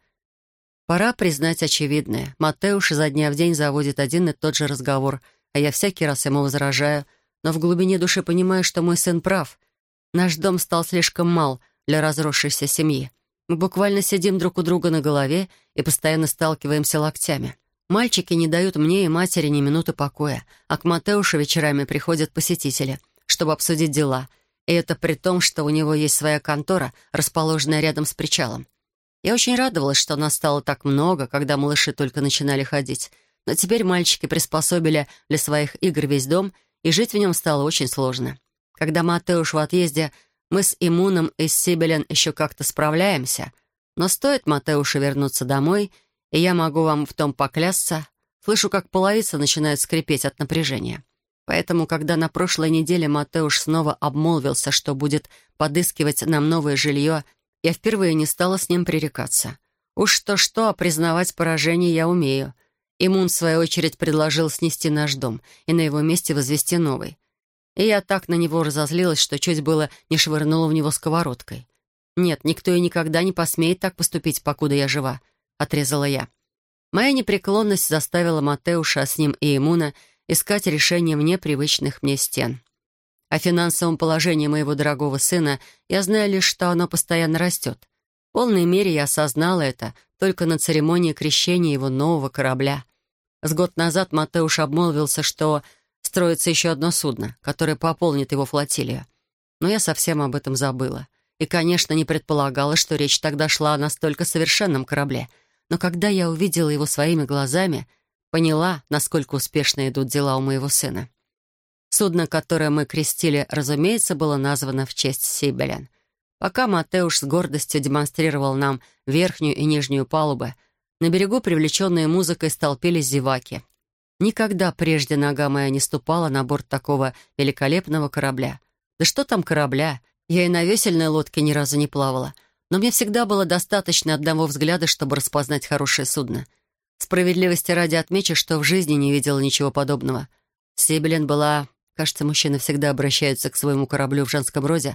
Пора признать очевидное. Матеуш изо дня в день заводит один и тот же разговор, а я всякий раз ему возражаю, но в глубине души понимаю, что мой сын прав. Наш дом стал слишком мал для разросшейся семьи. Мы буквально сидим друг у друга на голове и постоянно сталкиваемся локтями. Мальчики не дают мне и матери ни минуты покоя, а к Матеушу вечерами приходят посетители, чтобы обсудить дела, и это при том, что у него есть своя контора, расположенная рядом с причалом. Я очень радовалась, что нас стало так много, когда малыши только начинали ходить, но теперь мальчики приспособили для своих игр весь дом, и жить в нем стало очень сложно. Когда Матеуш в отъезде, мы с Имуном и с Сибелен еще как-то справляемся, но стоит Матеушу вернуться домой, и я могу вам в том поклясться, слышу, как половица начинает скрипеть от напряжения. Поэтому, когда на прошлой неделе Матеуш снова обмолвился, что будет подыскивать нам новое жилье, я впервые не стала с ним пререкаться. Уж что-что, а признавать поражение я умею. Имун, в свою очередь, предложил снести наш дом и на его месте возвести новый. И я так на него разозлилась, что чуть было не швырнула в него сковородкой. «Нет, никто и никогда не посмеет так поступить, покуда я жива», — отрезала я. Моя непреклонность заставила Матеуша, а с ним и Имуна, искать решение вне привычных мне стен. О финансовом положении моего дорогого сына я знаю лишь, что оно постоянно растет. В полной мере я осознала это только на церемонии крещения его нового корабля. С год назад Матеуш обмолвился, что строится еще одно судно, которое пополнит его флотилию. Но я совсем об этом забыла. И, конечно, не предполагала, что речь тогда шла о настолько совершенном корабле. Но когда я увидела его своими глазами, поняла, насколько успешно идут дела у моего сына. Судно, которое мы крестили, разумеется, было названо в честь Сибелен. Пока Матеуш с гордостью демонстрировал нам верхнюю и нижнюю палубы, на берегу, привлеченные музыкой, столпились зеваки. Никогда прежде нога моя не ступала на борт такого великолепного корабля. Да что там корабля? Я и на весельной лодке ни разу не плавала. Но мне всегда было достаточно одного взгляда, чтобы распознать хорошее судно. Справедливости ради отмечу, что в жизни не видела ничего подобного. Сибелин была... Кажется, мужчины всегда обращаются к своему кораблю в женском роде.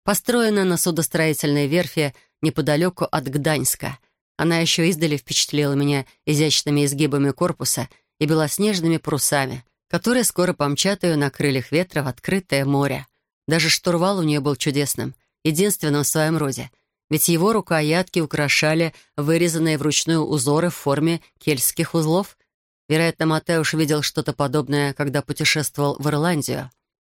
Построена на судостроительной верфи неподалеку от Гданьска. Она еще издали впечатлила меня изящными изгибами корпуса и белоснежными парусами, которые скоро помчат ее на крыльях ветра в открытое море. Даже штурвал у нее был чудесным, единственным в своем роде, ведь его рукоятки украшали вырезанные вручную узоры в форме кельтских узлов. Вероятно, Матеуш видел что-то подобное, когда путешествовал в Ирландию.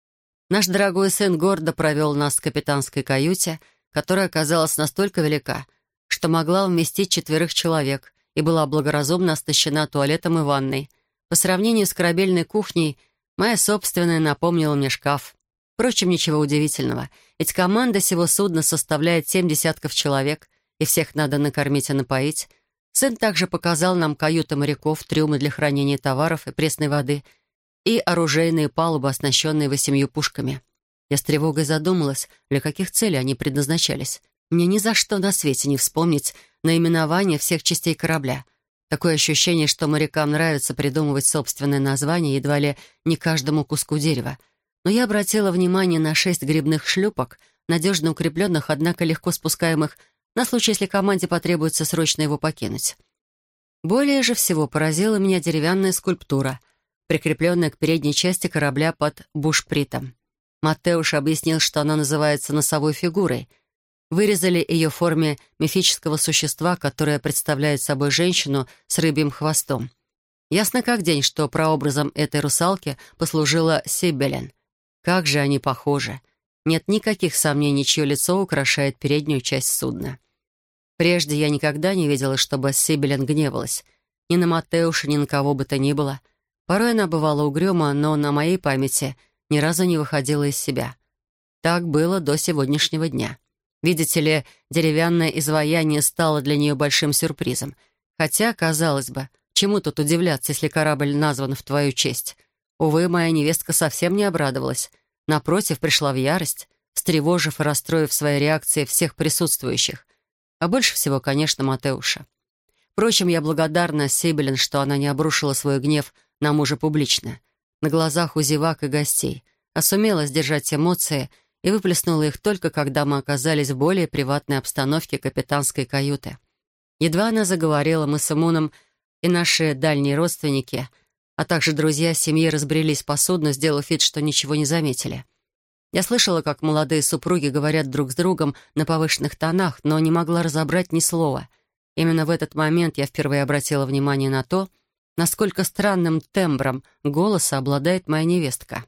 Наш дорогой сын гордо провел нас в капитанской каюте, которая оказалась настолько велика, что могла вместить 4 человек и была благоразумно оснащена туалетом и ванной. По сравнению с корабельной кухней, моя собственная напомнила мне шкаф. Впрочем, ничего удивительного, ведь команда сего судна составляет 7 десятков человек, и всех надо накормить и напоить. Сын также показал нам каюты моряков, трюмы для хранения товаров и пресной воды и оружейные палубы, оснащенные 8 пушками. Я с тревогой задумалась, для каких целей они предназначались. Мне ни за что на свете не вспомнить наименование всех частей корабля. Такое ощущение, что морякам нравится придумывать собственное название едва ли не каждому куску дерева. Но я обратила внимание на 6 грибных шлюпок, надежно укрепленных, однако легко спускаемых, на случай, если команде потребуется срочно его покинуть. Более же всего поразила меня деревянная скульптура, прикрепленная к передней части корабля под бушпритом. Матеуш объяснил, что она называется носовой фигурой. Вырезали ее в форме мифического существа, которое представляет собой женщину с рыбьим хвостом. Ясно как день, что прообразом этой русалки послужила Сибелен. Как же они похожи! Нет никаких сомнений, чье лицо украшает переднюю часть судна. Прежде я никогда не видела, чтобы Сибелен гневалась. Ни на Матеуша, ни на кого бы то ни было. Порой она бывала угрюма, но на моей памяти ни разу не выходила из себя. Так было до сегодняшнего дня. Видите ли, деревянное изваяние стало для нее большим сюрпризом. Хотя, казалось бы, чему тут удивляться, если корабль назван в твою честь? Увы, моя невестка совсем не обрадовалась. Напротив, пришла в ярость, встревожив и расстроив своей реакцией всех присутствующих. А больше всего, конечно, Матеуша. Впрочем, я благодарна Сибелен, что она не обрушила свой гнев на мужа публично, на глазах у зевак и гостей, а сумела сдержать эмоции и выплеснула их только когда мы оказались в более приватной обстановке капитанской каюты. Едва она заговорила, мы с Имуном и наши дальние родственники, а также друзья семьи разбрелись по судну, сделав вид, что ничего не заметили. Я слышала, как молодые супруги говорят друг с другом на повышенных тонах, но не могла разобрать ни слова. Именно в этот момент я впервые обратила внимание на то, насколько странным тембром голоса обладает моя невестка.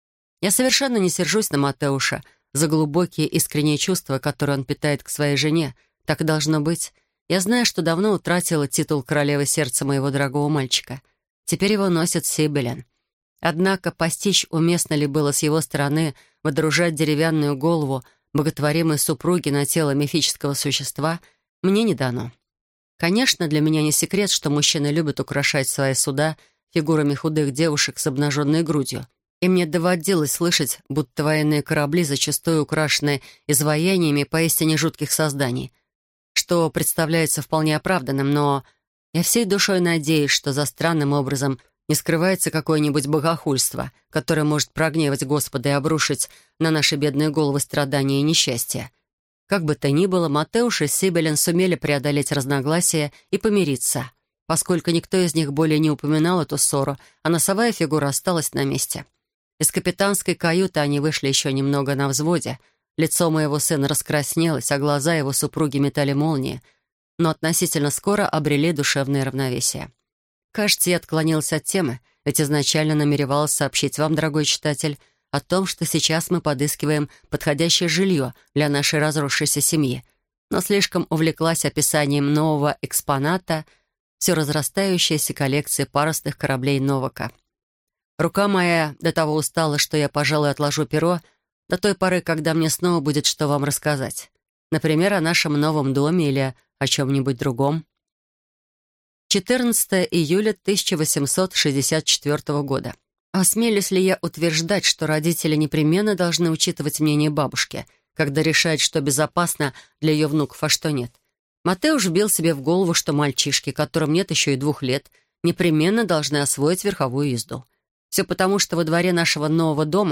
Я совершенно не сержусь на Матеуша за глубокие искренние чувства, которые он питает к своей жене. Так и должно быть. Я знаю, что давно утратила титул королевы сердца моего дорогого мальчика. Теперь его носит Сибелен. Однако постичь, уместно ли было с его стороны водружать деревянную голову боготворимой супруги на тело мифического существа, мне не дано. Конечно, для меня не секрет, что мужчины любят украшать свои суда фигурами худых девушек с обнаженной грудью. И мне доводилось слышать, будто военные корабли зачастую украшены изваяниями поистине жутких созданий, что представляется вполне оправданным, но я всей душой надеюсь, что за странным образом не скрывается какое-нибудь богохульство, которое может прогневать Господа и обрушить на наши бедные головы страдания и несчастья. Как бы то ни было, Матеуш и Сибелен сумели преодолеть разногласия и помириться, поскольку никто из них более не упоминал эту ссору, а носовая фигура осталась на месте. Из капитанской каюты они вышли еще немного на взводе. Лицо моего сына раскраснелось, а глаза его супруги метали молнии, но относительно скоро обрели душевное равновесие. Кажется, я отклонилась от темы, ведь изначально намеревалась сообщить вам, дорогой читатель, о том, что сейчас мы подыскиваем подходящее жилье для нашей разросшейся семьи, но слишком увлеклась описанием нового экспоната, все разрастающейся коллекции парусных кораблей Новака. Рука моя до того устала, что я, пожалуй, отложу перо до той поры, когда мне снова будет что вам рассказать. Например, о нашем новом доме или о чем-нибудь другом. 14 июля 1864 года. Осмелюсь ли я утверждать, что родители непременно должны учитывать мнение бабушки, когда решают, что безопасно для ее внуков, а что нет? Матеуш вбил себе в голову, что мальчишки, которым нет еще и 2 лет, непременно должны освоить верховую езду. Все потому, что во дворе нашего нового дома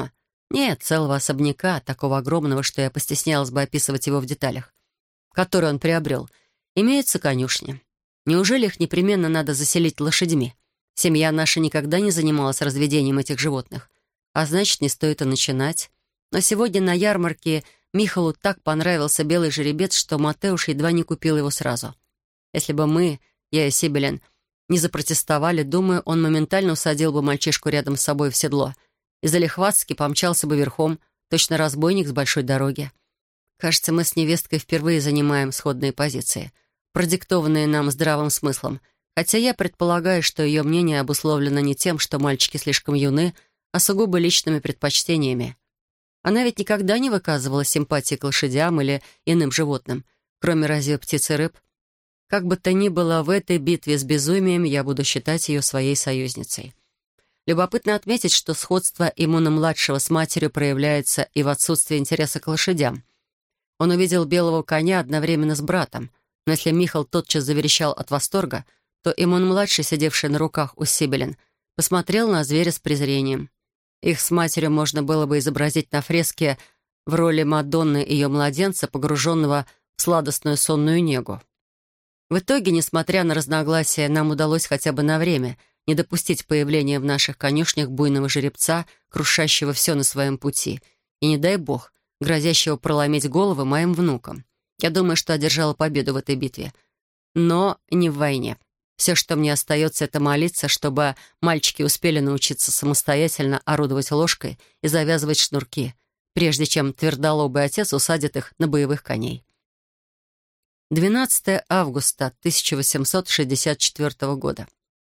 Нет, целого особняка, такого огромного, что я постеснялась бы описывать его в деталях, который он приобрел, имеются конюшни. Неужели их непременно надо заселить лошадьми? Семья наша никогда не занималась разведением этих животных. А значит, не стоит и начинать. Но сегодня на ярмарке Михалу так понравился белый жеребец, что Матеуш едва не купил его сразу. Если бы мы, я и Сибелин, не запротестовали, думаю, он моментально усадил бы мальчишку рядом с собой в седло и залихватски помчался бы верхом, точно разбойник с большой дороги. Кажется, мы с невесткой впервые занимаем сходные позиции, продиктованные нам здравым смыслом, хотя я предполагаю, что ее мнение обусловлено не тем, что мальчики слишком юны, а сугубо личными предпочтениями. Она ведь никогда не выказывала симпатии к лошадям или иным животным, кроме разве птиц и рыб. Как бы то ни было, в этой битве с безумием я буду считать ее своей союзницей. Любопытно отметить, что сходство Имуна-младшего с матерью проявляется и в отсутствии интереса к лошадям. Он увидел белого коня одновременно с братом, но если Михал тотчас заверещал от восторга, то Имун-младший, сидевший на руках у Сибелин, посмотрел на зверя с презрением. Их с матерью можно было бы изобразить на фреске в роли Мадонны и ее младенца, погруженного в сладостную сонную негу. В итоге, несмотря на разногласия, нам удалось хотя бы на время не допустить появления в наших конюшнях буйного жеребца, крушащего все на своем пути, и, не дай бог, грозящего проломить головы моим внукам. Я думаю, что одержала победу в этой битве. Но не в войне. Все, что мне остается, это молиться, чтобы мальчики успели научиться самостоятельно орудовать ложкой и завязывать шнурки, прежде чем твердолобый отец усадит их на боевых коней. 12 августа 1864 года.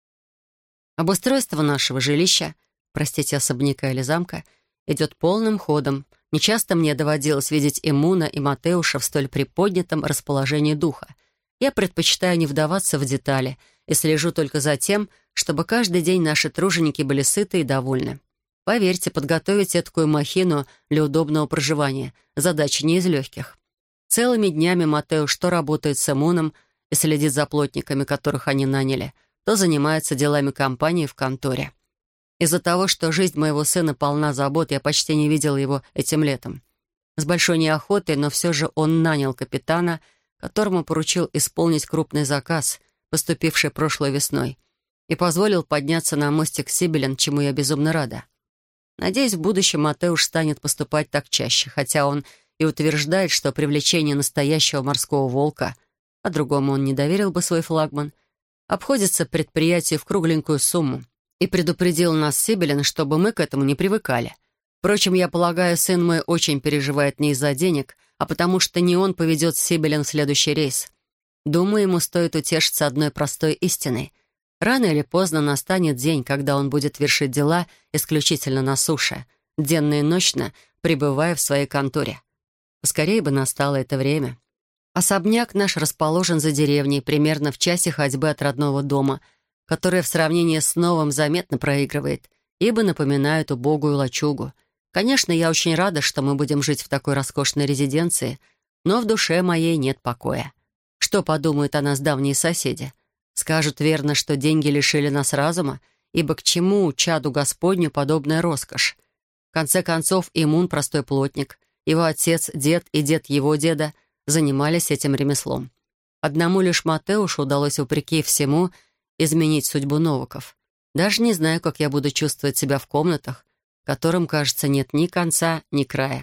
Обустройство нашего жилища, простите, особняка или замка, идет полным ходом. Нечасто мне доводилось видеть Имуна и Матеуша в столь приподнятом расположении духа. Я предпочитаю не вдаваться в детали и слежу только за тем, чтобы каждый день наши труженики были сыты и довольны. Поверьте, подготовить этакую махину для удобного проживания — задача не из легких. Целыми днями Матеуш то работает с Имуном и следит за плотниками, которых они наняли, то занимается делами компании в конторе. Из-за того, что жизнь моего сына полна забот, я почти не видел его этим летом. С большой неохотой, но все же он нанял капитана, которому поручил исполнить крупный заказ, поступивший прошлой весной, и позволил подняться на мостик Сибелин, чему я безумно рада. Надеюсь, в будущем Матеуш станет поступать так чаще, хотя он и утверждает, что привлечение настоящего морского волка, а другому он не доверил бы свой флагман, обходится предприятию в кругленькую сумму, и предупредил нас с Сибелин, чтобы мы к этому не привыкали. Впрочем, я полагаю, сын мой очень переживает не из-за денег, а потому что не он поведет Сибелин в следующий рейс. Думаю, ему стоит утешиться одной простой истиной. Рано или поздно настанет день, когда он будет вершить дела исключительно на суше, денно и ночно пребывая в своей конторе. Поскорее бы настало это время. Особняк наш расположен за деревней, примерно в часе ходьбы от родного дома, которое в сравнении с новым заметно проигрывает, ибо напоминает убогую лачугу. Конечно, я очень рада, что мы будем жить в такой роскошной резиденции, но в душе моей нет покоя. Что подумают о нас давние соседи? Скажут верно, что деньги лишили нас разума, ибо к чему чаду Господню подобная роскошь? В конце концов, Имун — простой плотник. Его отец, дед и дед его деда занимались этим ремеслом. Одному лишь Матеушу удалось, вопреки всему, изменить судьбу Новаков. Даже не знаю, как я буду чувствовать себя в комнатах, которым, кажется, нет ни конца, ни края.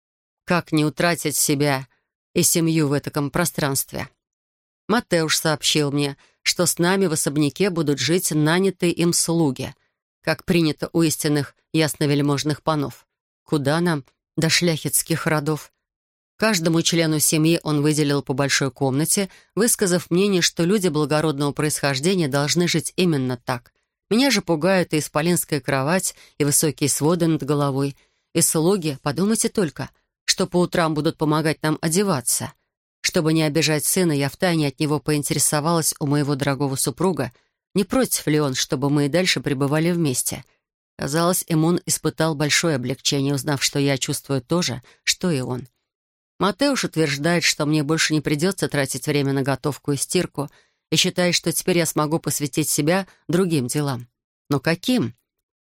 Как не утратить себя и семью в этом пространстве? Матеуш сообщил мне, что с нами в особняке будут жить нанятые им слуги, как принято у истинных ясновельможных панов. Куда нам до шляхетских родов? Каждому члену семьи он выделил по большой комнате, высказав мнение, что люди благородного происхождения должны жить именно так. Меня же пугают и исполинская кровать, и высокие своды над головой, и слуги, подумайте только, что по утрам будут помогать нам одеваться. Чтобы не обижать сына, я втайне от него поинтересовалась у моего дорогого супруга, не против ли он, чтобы мы и дальше пребывали вместе. Казалось, Имун испытал большое облегчение, узнав, что я чувствую то же, что и он. Матеуш утверждает, что мне больше не придется тратить время на готовку и стирку, и считает, что теперь я смогу посвятить себя другим делам. Но каким?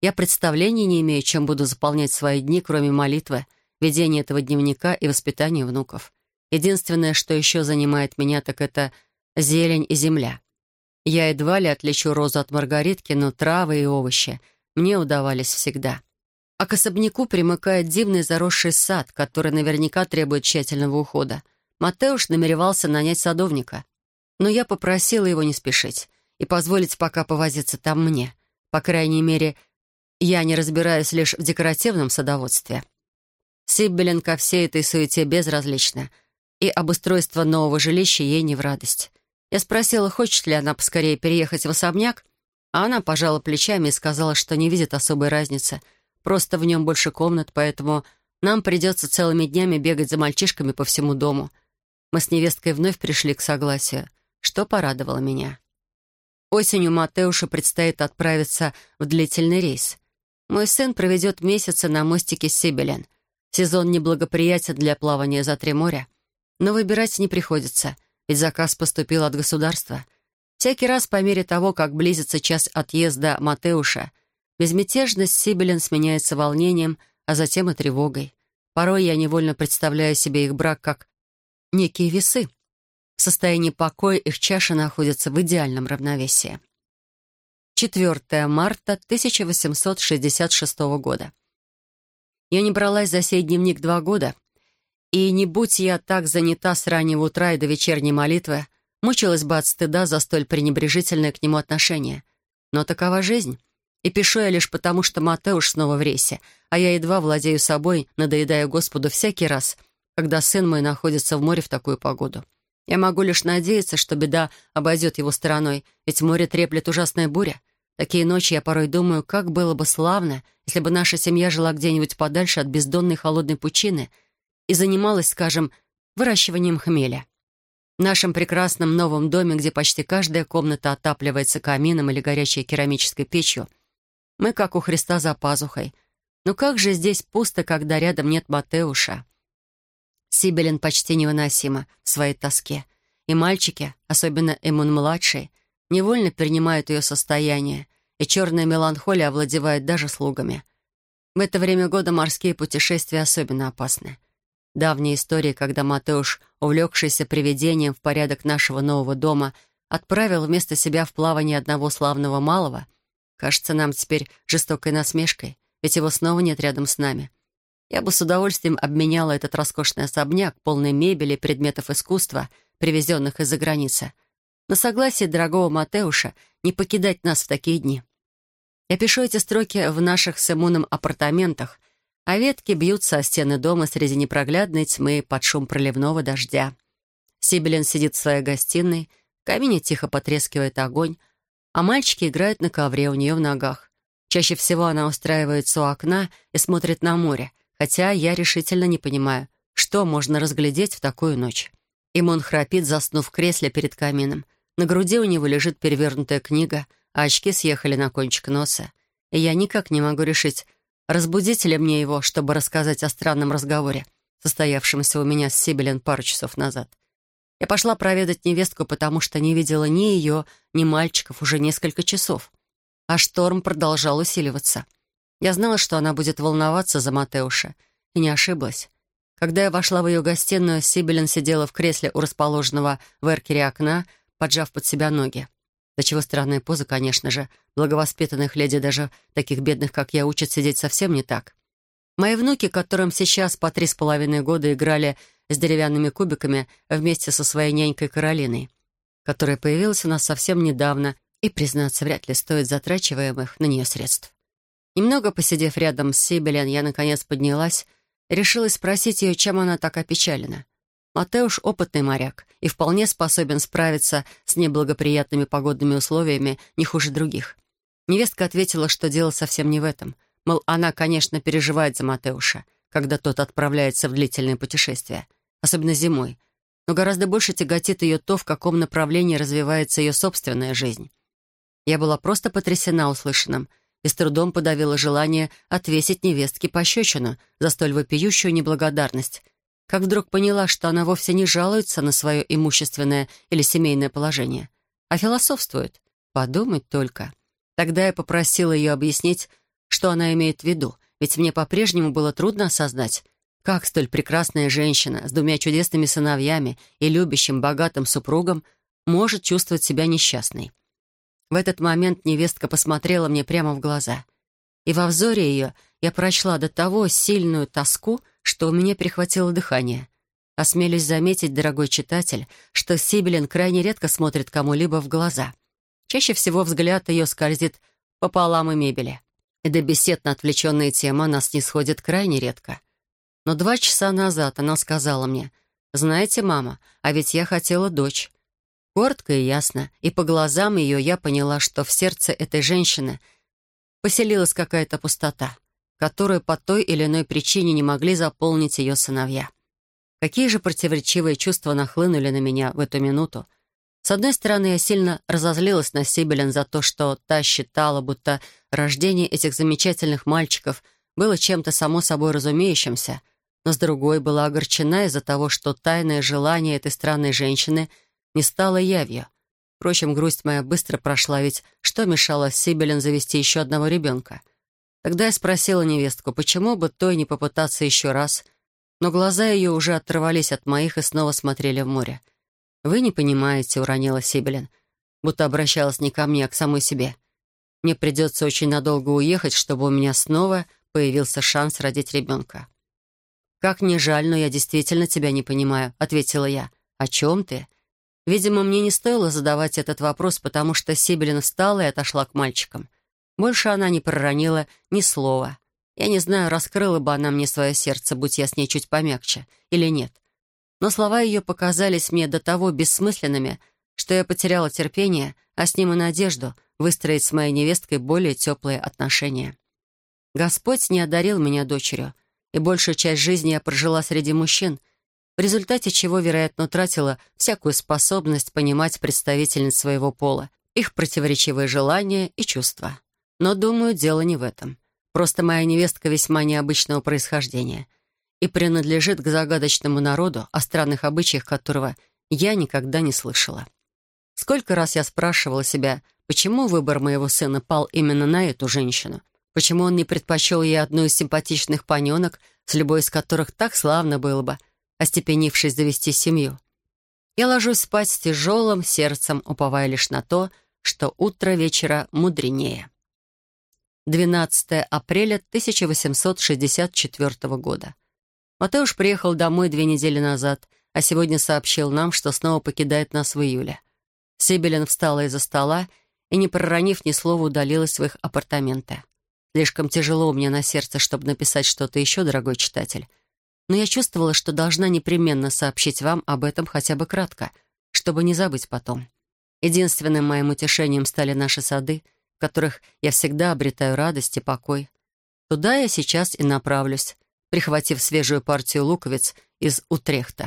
Я представления не имею, чем буду заполнять свои дни, кроме молитвы, ведения этого дневника и воспитания внуков. Единственное, что еще занимает меня, так это зелень и земля. Я едва ли отличу розу от маргаритки, но травы и овощи мне удавались всегда. А к особняку примыкает дивный заросший сад, который наверняка требует тщательного ухода. Матеуш намеревался нанять садовника, но я попросила его не спешить и позволить пока повозиться там мне. По крайней мере, я не разбираюсь лишь в декоративном садоводстве. Сиббелин ко всей этой суете безразлична, и обустройство нового жилища ей не в радость. Я спросила, хочет ли она поскорее переехать в особняк, а она пожала плечами и сказала, что не видит особой разницы, просто в нем больше комнат, поэтому нам придется целыми днями бегать за мальчишками по всему дому. Мы с невесткой вновь пришли к согласию, что порадовало меня. Осенью Матеушу предстоит отправиться в длительный рейс. Мой сын проведет месяцы на мостике Сиббелин. Сезон неблагоприятен для плавания за 3 моря, но выбирать не приходится, ведь заказ поступил от государства. Всякий раз по мере того, как близится час отъезда Матеуша, безмятежность Сиббелин сменяется волнением, а затем и тревогой. Порой я невольно представляю себе их брак как некие весы. В состоянии покоя их чаша находится в идеальном равновесии. 4 марта 1866 года. Я не бралась за сей дневник 2 года, и не будь я так занята с раннего утра и до вечерней молитвы, мучилась бы от стыда за столь пренебрежительное к нему отношение. Но такова жизнь. И пишу я лишь потому, что Матеуш снова в рейсе, а я едва владею собой, надоедая Господу всякий раз, когда сын мой находится в море в такую погоду. Я могу лишь надеяться, что беда обойдет его стороной, ведь в море треплет ужасная буря. Такие ночи я порой думаю, как было бы славно, если бы наша семья жила где-нибудь подальше от бездонной холодной пучины и занималась, скажем, выращиванием хмеля. В нашем прекрасном новом доме, где почти каждая комната отапливается камином или горячей керамической печью, мы как у Христа за пазухой. Но как же здесь пусто, когда рядом нет Матеуша? Сиббелин почти невыносима в своей тоске. И мальчики, особенно Эмун-младший, невольно перенимают ее состояние, и черная меланхолия овладевает даже слугами. В это время года морские путешествия особенно опасны. Давние истории, когда Матеуш, увлекшийся приведением в порядок нашего нового дома, отправил вместо себя в плавание одного славного малого, кажется нам теперь жестокой насмешкой, ведь его снова нет рядом с нами. Я бы с удовольствием обменяла этот роскошный особняк, полный мебели и предметов искусства, привезенных из-за границы, на согласие дорогого Матеуша не покидать нас в такие дни. Я пишу эти строки в наших с Эмуном апартаментах, а ветки бьются о стены дома среди непроглядной тьмы под шум проливного дождя. Сиббелин сидит в своей гостиной, в камине тихо потрескивает огонь, а мальчики играют на ковре у нее в ногах. Чаще всего она устраивается у окна и смотрит на море, хотя я решительно не понимаю, что можно разглядеть в такую ночь. Эмун храпит, заснув в кресле перед камином. На груди у него лежит перевернутая книга, а очки съехали на кончик носа. И я никак не могу решить, разбудить ли мне его, чтобы рассказать о странном разговоре, состоявшемся у меня с Сиббелин пару часов назад. Я пошла проведать невестку, потому что не видела ни ее, ни мальчиков уже несколько часов. А шторм продолжал усиливаться. Я знала, что она будет волноваться за Матеуша, и не ошиблась. Когда я вошла в ее гостиную, Сиббелин сидела в кресле у расположенного в эркере окна, поджав под себя ноги. До чего странная поза, конечно же. Благовоспитанных леди, даже таких бедных, как я, учат сидеть совсем не так. Мои внуки, которым сейчас по 3,5 года, играли с деревянными кубиками вместе со своей нянькой Каролиной, которая появилась у нас совсем недавно, и, признаться, вряд ли стоит затрачиваемых на нее средств. Немного посидев рядом с Сиббелин, я, наконец, поднялась и решилась спросить ее, чем она так опечалена. Матеуш — опытный моряк и вполне способен справиться с неблагоприятными погодными условиями не хуже других. Невестка ответила, что дело совсем не в этом. Мол, она, конечно, переживает за Матеуша, когда тот отправляется в длительные путешествия, особенно зимой, но гораздо больше тяготит ее то, в каком направлении развивается ее собственная жизнь. Я была просто потрясена услышанным и с трудом подавила желание отвесить невестке пощечину за столь вопиющую неблагодарность, как вдруг поняла, что она вовсе не жалуется на свое имущественное или семейное положение, а философствует. Подумать только. Тогда я попросила ее объяснить, что она имеет в виду, ведь мне по-прежнему было трудно осознать, как столь прекрасная женщина с двумя чудесными сыновьями и любящим, богатым супругом может чувствовать себя несчастной. В этот момент невестка посмотрела мне прямо в глаза. И во взоре ее я прочла до того сильную тоску, что у меня перехватило дыхание. Осмелюсь заметить, дорогой читатель, что Сибелин крайне редко смотрит кому-либо в глаза. Чаще всего взгляд ее скользит по полам и мебели. И до бесед на отвлеченные темы она снисходит крайне редко. Но 2 часа назад она сказала мне: «Знаете, мама, а ведь я хотела дочь». Коротко и ясно, и по глазам ее я поняла, что в сердце этой женщины поселилась какая-то пустота, которую по той или иной причине не могли заполнить ее сыновья. Какие же противоречивые чувства нахлынули на меня в эту минуту. С одной стороны, я сильно разозлилась на Сибелин за то, что та считала, будто рождение этих замечательных мальчиков было чем-то само собой разумеющимся, но с другой была огорчена из-за того, что тайное желание этой странной женщины не стало явью. Впрочем, грусть моя быстро прошла, ведь что мешало Сибелин завести еще одного ребенка? Тогда я спросила невестку, почему бы той не попытаться еще раз, но глаза ее уже оторвались от моих и снова смотрели в море. «Вы не понимаете», — уронила Сибелин, будто обращалась не ко мне, а к самой себе. «Мне придется очень надолго уехать, чтобы у меня снова появился шанс родить ребенка». «Как ни жаль, но я действительно тебя не понимаю», — ответила я. «О чем ты?» Видимо, мне не стоило задавать этот вопрос, потому что Сибелин встала и отошла к мальчикам. Больше она не проронила ни слова. Я не знаю, раскрыла бы она мне свое сердце, будь я с ней чуть помягче, или нет. Но слова ее показались мне до того бессмысленными, что я потеряла терпение, а с ним и надежду выстроить с моей невесткой более теплые отношения. Господь не одарил меня дочерью, и большую часть жизни я прожила среди мужчин, в результате чего, вероятно, утратила всякую способность понимать представительниц своего пола, их противоречивые желания и чувства. Но, думаю, дело не в этом. Просто моя невестка весьма необычного происхождения и принадлежит к загадочному народу, о странных обычаях которого я никогда не слышала. Сколько раз я спрашивала себя, почему выбор моего сына пал именно на эту женщину, почему он не предпочел ей одну из симпатичных паненок, с любой из которых так славно было бы, остепенившись завести семью. Я ложусь спать с тяжелым сердцем, уповая лишь на то, что утро вечера мудренее. 12 апреля 1864 года. Матеуш приехал домой 2 недели назад, а сегодня сообщил нам, что снова покидает нас в июле. Сибелин встала из-за стола и, не проронив ни слова, удалилась в их апартаменты. Слишком тяжело у меня на сердце, чтобы написать что-то еще, дорогой читатель. Но я чувствовала, что должна непременно сообщить вам об этом хотя бы кратко, чтобы не забыть потом. Единственным моим утешением стали наши сады, в которых я всегда обретаю радость и покой. Туда я сейчас и направлюсь, прихватив свежую партию луковиц из Утрехта.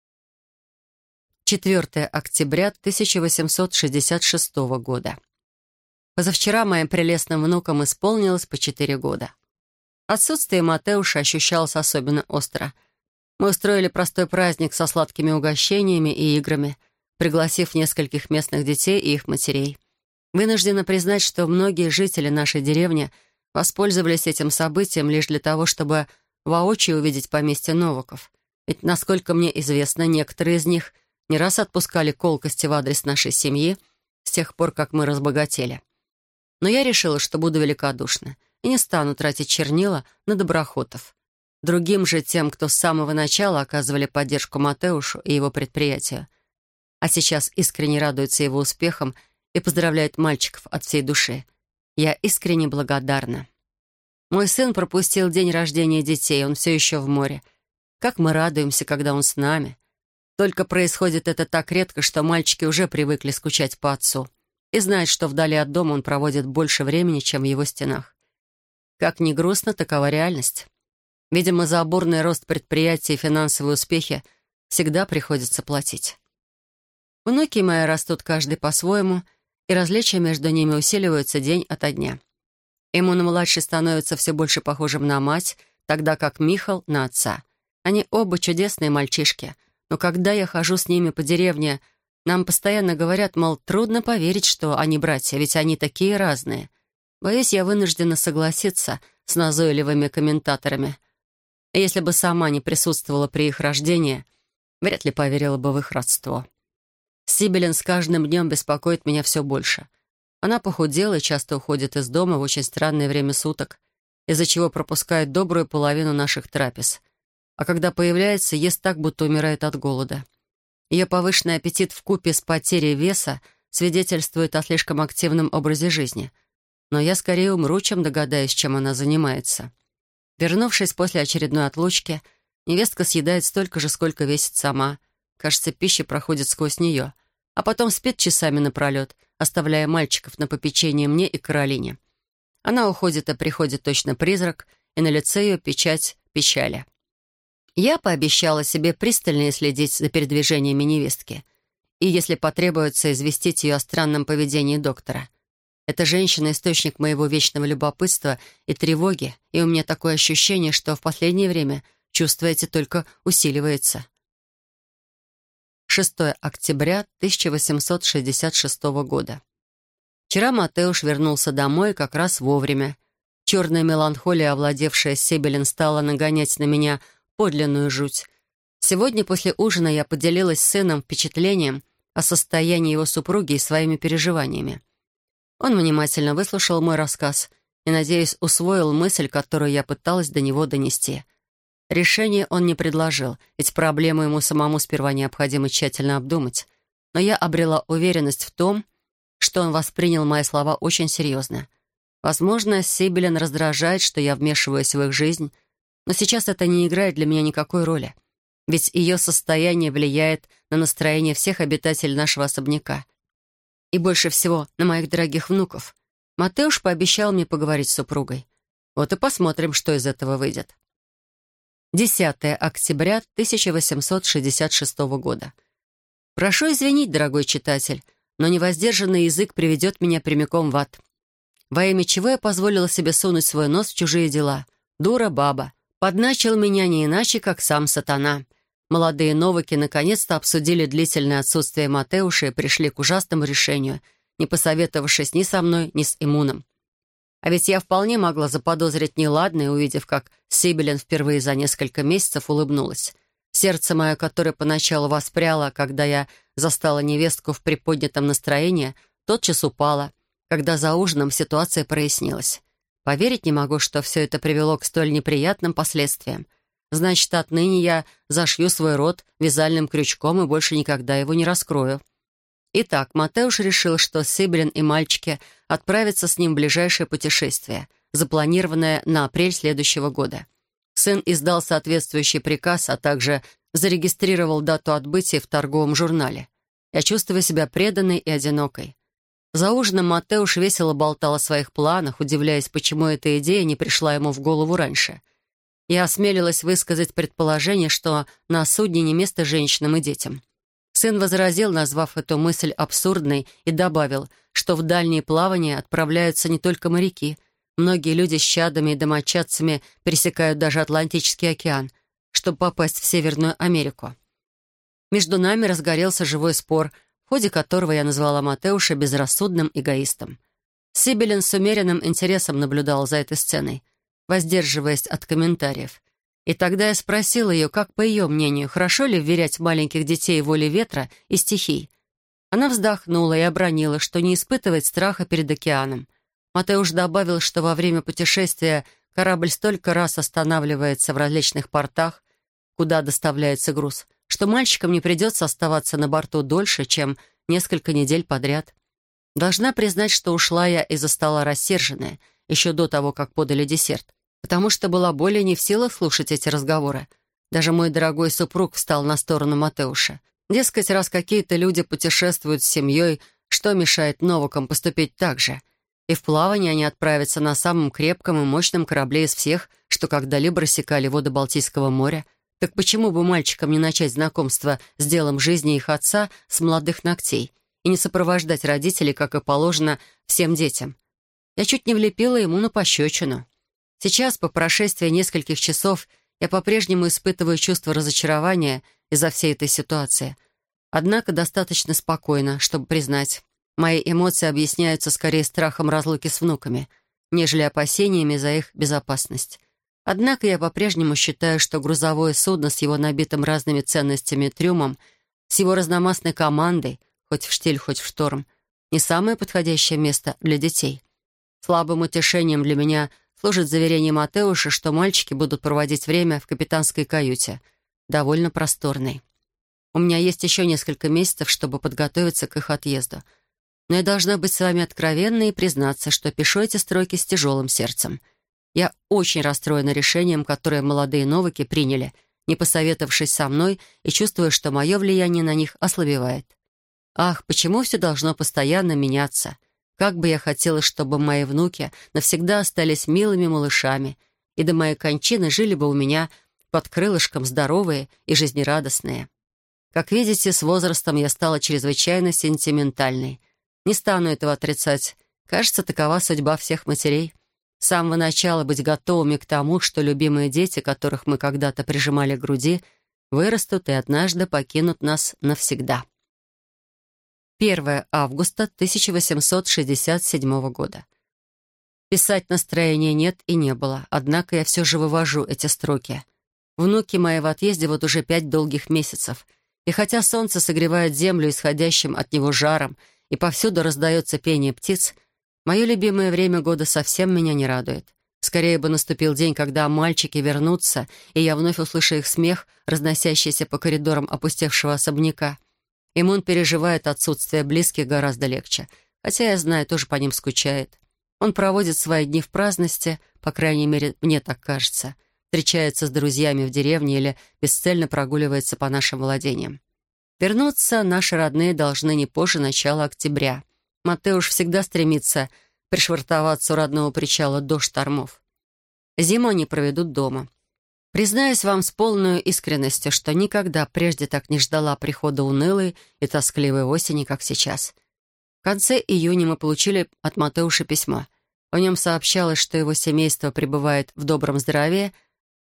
4 октября 1866 года. Позавчера моим прелестным внукам исполнилось по 4 года. Отсутствие Матеуша ощущалось особенно остро. Мы устроили простой праздник со сладкими угощениями и играми, пригласив нескольких местных детей и их матерей. Вынуждена признать, что многие жители нашей деревни воспользовались этим событием лишь для того, чтобы воочию увидеть поместье Новаков. Ведь, насколько мне известно, некоторые из них не раз отпускали колкости в адрес нашей семьи с тех пор, как мы разбогатели. Но я решила, что буду великодушна и не стану тратить чернила на доброхотов. Другим же, тем, кто с самого начала оказывали поддержку Матеушу и его предприятию, а сейчас искренне радуются его успехам и поздравляют мальчиков от всей души, я искренне благодарна. Мой сын пропустил день рождения детей, он все еще в море. Как мы радуемся, когда он с нами. Только происходит это так редко, что мальчики уже привыкли скучать по отцу и знают, что вдали от дома он проводит больше времени, чем в его стенах. Как ни грустно, такова реальность. Видимо, за бурный рост предприятий и финансовые успехи всегда приходится платить. Внуки мои растут каждый по-своему, и различия между ними усиливаются день ото дня. Эмон-младший становится все больше похожим на мать, тогда как Михал — на отца. Они оба чудесные мальчишки, но когда я хожу с ними по деревне, нам постоянно говорят, мол, трудно поверить, что они братья, ведь они такие разные. Боюсь, я вынуждена согласиться с назойливыми комментаторами. Если бы сама не присутствовала при их рождении, вряд ли поверила бы в их родство. Сибелин с каждым днем беспокоит меня все больше. Она похудела и часто уходит из дома в очень странное время суток, из-за чего пропускает добрую половину наших трапез. А когда появляется, ест так, будто умирает от голода. Ее повышенный аппетит вкупе с потерей веса свидетельствует о слишком активном образе жизни. Но я скорее умру, чем догадаюсь, чем она занимается. Вернувшись после очередной отлучки, невестка съедает столько же, сколько весит сама. Кажется, пища проходит сквозь нее. А потом спит часами напролет, оставляя мальчиков на попечение мне и Каролине. Она уходит, а приходит точно призрак, и на лице ее печать печали. Я пообещала себе пристальнее следить за передвижениями невестки и, если потребуется, известить ее о странном поведении доктора. Эта женщина — источник моего вечного любопытства и тревоги, и у меня такое ощущение, что в последнее время чувство эти только усиливается. 6 октября 1866 года. Вчера Матеуш вернулся домой как раз вовремя. Черная меланхолия, овладевшая Сибелин, стала нагонять на меня подлинную жуть. Сегодня после ужина я поделилась с сыном впечатлением о состоянии его супруги и своими переживаниями. Он внимательно выслушал мой рассказ и, надеюсь, усвоил мысль, которую я пыталась до него донести. Решение он не предложил, ведь проблему ему самому сперва необходимо тщательно обдумать. Но я обрела уверенность в том, что он воспринял мои слова очень серьезно. Возможно, Сибелин раздражает, что я вмешиваюсь в их жизнь, но сейчас это не играет для меня никакой роли, ведь ее состояние влияет на настроение всех обитателей нашего особняка и больше всего на моих дорогих внуков. Матеуш пообещал мне поговорить с супругой. Вот и посмотрим, что из этого выйдет. 10 октября 1866 года. Прошу извинить, дорогой читатель, но невоздержанный язык приведет меня прямиком в ад. Во имя чего я позволила себе сунуть свой нос в чужие дела? Дура баба. Подначил меня не иначе, как сам сатана. Молодые новаки наконец-то обсудили длительное отсутствие Матеуша и пришли к ужасному решению, не посоветовавшись ни со мной, ни с Имуном. А ведь я вполне могла заподозрить неладное, увидев, как Сибелин впервые за несколько месяцев улыбнулась. Сердце мое, которое поначалу воспряло, когда я застала невестку в приподнятом настроении, тотчас упало, когда за ужином ситуация прояснилась. Поверить не могу, что все это привело к столь неприятным последствиям. Значит, отныне я зашью свой рот вязальным крючком и больше никогда его не раскрою. Итак, Матеуш решил, что Сибелин и мальчики отправятся с ним в ближайшее путешествие, запланированное на апрель следующего года. Сын издал соответствующий приказ, а также зарегистрировал дату отбытия в торговом журнале. Я чувствую себя преданной и одинокой. За ужином Матеуш весело болтал о своих планах, удивляясь, почему эта идея не пришла ему в голову раньше. Я осмелилась высказать предположение, что на судне не место женщинам и детям. Сын возразил, назвав эту мысль абсурдной, и добавил, что в дальние плавания отправляются не только моряки. Многие люди с чадами и домочадцами пересекают даже Атлантический океан, чтобы попасть в Северную Америку. Между нами разгорелся живой спор, в ходе которого я назвала Матеуша безрассудным эгоистом. Сибелин с умеренным интересом наблюдал за этой сценой, воздерживаясь от комментариев. И тогда я спросила ее, как, по ее мнению, хорошо ли вверять маленьких детей воле ветра и стихий. Она вздохнула и обронила, что не испытывает страха перед океаном. Матеуш добавил, что во время путешествия корабль столько раз останавливается в различных портах, куда доставляется груз, что мальчикам не придется оставаться на борту дольше, чем несколько недель подряд. Должна признать, что ушла я и застала рассерженная, еще до того, как подали десерт, потому что была более не в силах слушать эти разговоры. Даже мой дорогой супруг встал на сторону Матеуша. Дескать, раз какие-то люди путешествуют с семьей, что мешает новакам поступить так же? И в плавание они отправятся на самом крепком и мощном корабле из всех, что когда-либо рассекали воды Балтийского моря. Так почему бы мальчикам не начать знакомство с делом жизни их отца с молодых ногтей и не сопровождать родителей, как и положено, всем детям? Я чуть не влепила ему на пощечину. Сейчас, по прошествии нескольких часов, я по-прежнему испытываю чувство разочарования из-за всей этой ситуации. Однако достаточно спокойно, чтобы признать, мои эмоции объясняются скорее страхом разлуки с внуками. нежели опасениями за их безопасность. Однако я по-прежнему считаю, что грузовое судно с его набитым разными ценностями трюмом, с его разномастной командой, хоть в штиль, хоть в шторм, не самое подходящее место для детей. Слабым утешением для меня служит заверение Матеуша, что мальчики будут проводить время в капитанской каюте, довольно просторной. У меня есть еще несколько месяцев, чтобы подготовиться к их отъезду. Но я должна быть с вами откровенной и признаться, что пишу эти строки с тяжелым сердцем. Я очень расстроена решением, которое молодые новаки приняли, не посоветовавшись со мной и чувствуя, что мое влияние на них ослабевает. Ах, почему все должно постоянно меняться? Как бы я хотела, чтобы мои внуки навсегда остались милыми малышами и до моей кончины жили бы у меня под крылышком здоровые и жизнерадостные. Как видите, с возрастом я стала чрезвычайно сентиментальной. Не стану этого отрицать. Кажется, такова судьба всех матерей. С самого начала быть готовыми к тому, что любимые дети, которых мы когда-то прижимали к груди, вырастут и однажды покинут нас навсегда. 1 августа 1867 года. Писать настроения нет и не было, однако я все же вывожу эти строки. Внуки мои в отъезде вот уже 5 долгих месяцев, и хотя солнце согревает землю исходящим от него жаром, и повсюду раздается пение птиц, мое любимое время года совсем меня не радует. Скорее бы наступил день, когда мальчики вернутся, и я вновь услышу их смех, разносящийся по коридорам опустевшего особняка. Имун переживает отсутствие близких гораздо легче, хотя, я знаю, тоже по ним скучает. Он проводит свои дни в праздности, по крайней мере, мне так кажется, встречается с друзьями в деревне или бесцельно прогуливается по нашим владениям. Вернуться наши родные должны не позже начала октября. Матеуш всегда стремится пришвартоваться у родного причала до штормов. Зиму они проведут дома. Признаюсь вам с полной искренностью, что никогда прежде так не ждала прихода унылой и тоскливой осени, как сейчас. В конце июня мы получили от Матеуша письмо. В нем сообщалось, что его семейство пребывает в добром здравии,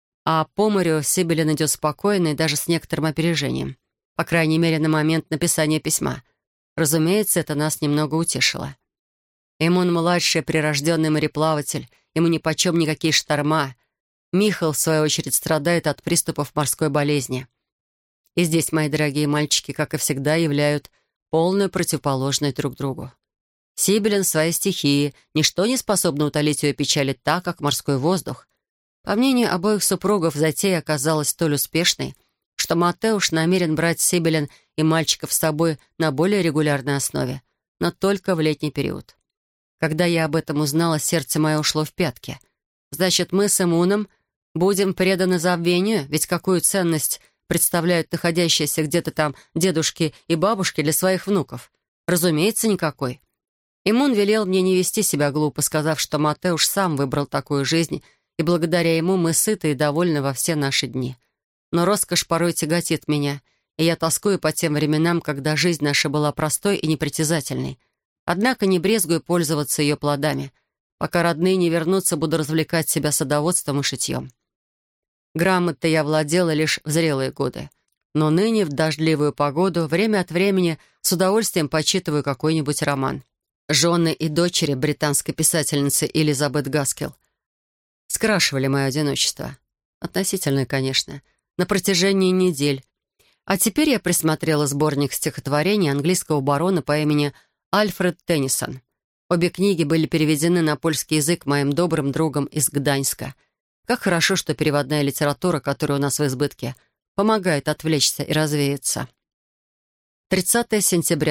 а по морю Сибелин идет спокойно и даже с некоторым опережением. По крайней мере, на момент написания письма. Разумеется, это нас немного утешило. Эмон-младший, прирожденный мореплаватель, ему нипочем никакие шторма. Михал, в свою очередь, страдает от приступов морской болезни. И здесь, мои дорогие мальчики, как и всегда, являют полную противоположность друг другу. Сибелин в своей стихии, ничто не способно утолить ее печали так, как морской воздух. По мнению обоих супругов, затея оказалась столь успешной, что Матеуш намерен брать Сибелин и мальчиков с собой на более регулярной основе, но только в летний период. Когда я об этом узнала, сердце мое ушло в пятки. Значит, мы с Эмуном будем преданы забвению, ведь какую ценность представляют находящиеся где-то там дедушки и бабушки для своих внуков? Разумеется, никакой. Эмун велел мне не вести себя глупо, сказав, что Матеуш сам выбрал такую жизнь, и благодаря ему мы сыты и довольны во все наши дни. Но роскошь порой тяготит меня, и я тоскую по тем временам, когда жизнь наша была простой и непритязательной. Однако не брезгую пользоваться ее плодами. Пока родные не вернутся, буду развлекать себя садоводством и шитьем. Грамотой я владела лишь в зрелые годы. Но ныне, в дождливую погоду, время от времени с удовольствием почитываю какой-нибудь роман. Жены и дочери британской писательницы Элизабет Гаскелл скрашивали мое одиночество. Относительное, конечно. На протяжении недель. А теперь я присмотрела сборник стихотворений английского барона по имени Альфред Теннисон. Обе книги были переведены на польский язык моим добрым другом из Гданьска. Как хорошо, что переводная литература, которая у нас в избытке, помогает отвлечься и развеяться. 30 сентября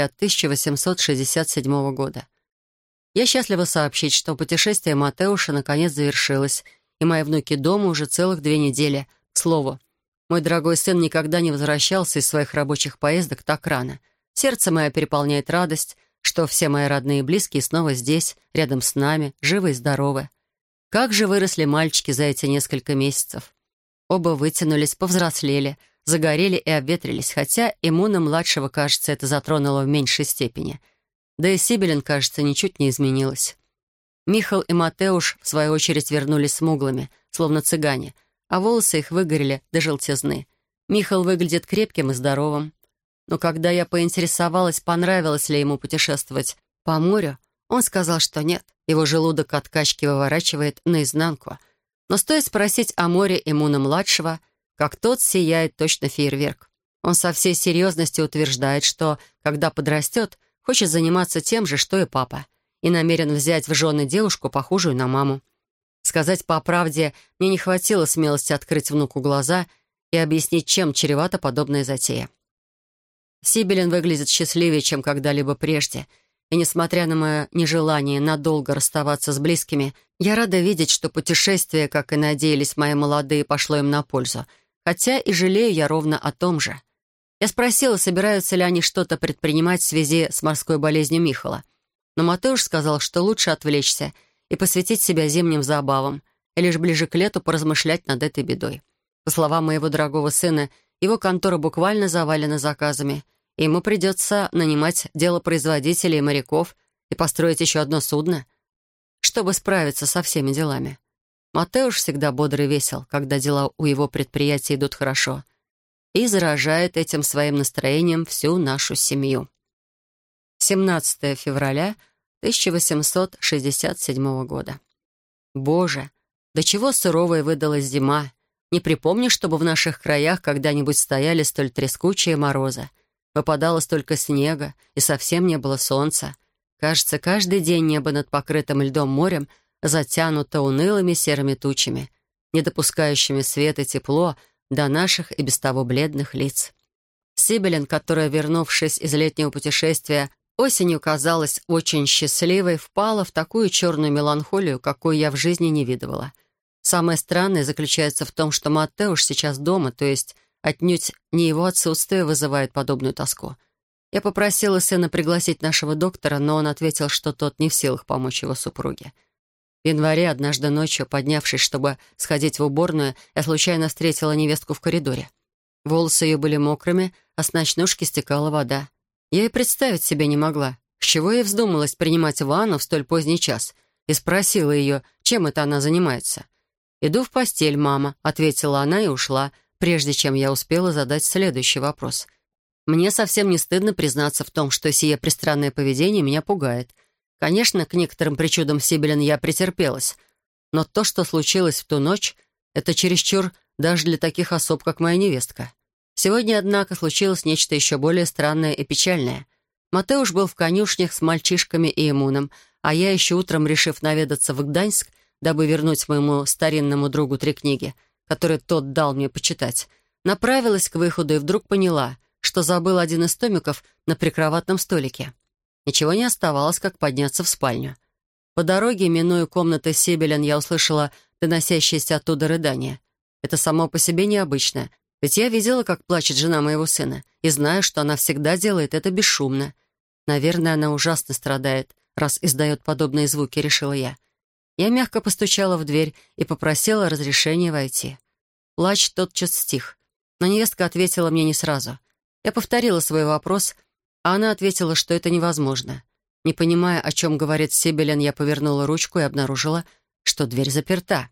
1867 года. Я счастлива сообщить, что путешествие Матеуша наконец завершилось, и мои внуки дома уже целых 2 недели. К слову, мой дорогой сын никогда не возвращался из своих рабочих поездок так рано. Сердце мое переполняет радость, что все мои родные и близкие снова здесь, рядом с нами, живы и здоровы. Как же выросли мальчики за эти несколько месяцев. Оба вытянулись, повзрослели, загорели и обветрились, хотя Эмуна-младшего, кажется, это затронуло в меньшей степени. Да и Сибелин, кажется, ничуть не изменилась. Михал и Матеуш, в свою очередь, вернулись смуглыми, словно цыгане, а волосы их выгорели до желтизны. Михал выглядит крепким и здоровым. Но когда я поинтересовалась, понравилось ли ему путешествовать по морю, Он сказал, что нет, его желудок от качки выворачивает наизнанку. Но стоит спросить о море Эмуна-младшего, как тот сияет точно фейерверк. Он со всей серьезностью утверждает, что, когда подрастет, хочет заниматься тем же, что и папа, и намерен взять в жены девушку, похожую на маму. Сказать по правде, мне не хватило смелости открыть внуку глаза и объяснить, чем чревата подобная затея. Сибелин выглядит счастливее, чем когда-либо прежде, и, несмотря на мое нежелание надолго расставаться с близкими, я рада видеть, что путешествие, как и надеялись мои молодые, пошло им на пользу, хотя и жалею я ровно о том же. Я спросила, собираются ли они что-то предпринимать в связи с морской болезнью Михала, но Матеуш сказал, что лучше отвлечься и посвятить себя зимним забавам, и лишь ближе к лету поразмышлять над этой бедой. По словам моего дорогого сына, его контора буквально завалена заказами, и ему придется нанимать делопроизводителей и моряков и построить еще одно судно, чтобы справиться со всеми делами. Матеуш всегда бодр и весел, когда дела у его предприятия идут хорошо, и заражает этим своим настроением всю нашу семью. 17 февраля 1867 года. Боже, до чего суровой выдалась зима! Не припомню, чтобы в наших краях когда-нибудь стояли столь трескучие морозы. Выпадало столько снега, и совсем не было солнца. Кажется, каждый день небо над покрытым льдом морем затянуто унылыми серыми тучами, не допускающими свет и тепло до наших и без того бледных лиц. Сибелин, которая, вернувшись из летнего путешествия, осенью казалась очень счастливой, впала в такую черную меланхолию, какую я в жизни не видывала. Самое странное заключается в том, что Матеуш сейчас дома, то есть отнюдь не его отсутствие вызывает подобную тоску. Я попросила сына пригласить нашего доктора, но он ответил, что тот не в силах помочь его супруге. В январе, однажды ночью, поднявшись, чтобы сходить в уборную, я случайно встретила невестку в коридоре. Волосы ее были мокрыми, а с ночнушки стекала вода. Я и представить себе не могла, с чего ей вздумалось принимать ванну в столь поздний час, и спросила ее, чем это она занимается. «Иду в постель, мама», — ответила она и ушла, прежде чем я успела задать следующий вопрос. Мне совсем не стыдно признаться в том, что сие пристранное поведение меня пугает. Конечно, к некоторым причудам Сибелин я претерпелась, но то, что случилось в ту ночь, это чересчур даже для таких особ, как моя невестка. Сегодня, однако, случилось нечто еще более странное и печальное. Матеуш был в конюшнях с мальчишками и Эмуном, а я еще утром, решив наведаться в Гданьск, дабы вернуть моему старинному другу 3 книги, которые тот дал мне почитать, направилась к выходу и вдруг поняла, что забыл один из томиков на прикроватном столике. Ничего не оставалось, как подняться в спальню. По дороге, минуя комнаты Сибелин, я услышала доносящиеся оттуда рыдания. Это само по себе необычно, ведь я видела, как плачет жена моего сына, и знаю, что она всегда делает это бесшумно. Наверное, она ужасно страдает, раз издает подобные звуки, решила я. Я мягко постучала в дверь и попросила разрешения войти. Плач тотчас стих, но невестка ответила мне не сразу. Я повторила свой вопрос, а она ответила, что это невозможно. Не понимая, о чем говорит Сибелин, я повернула ручку и обнаружила, что дверь заперта.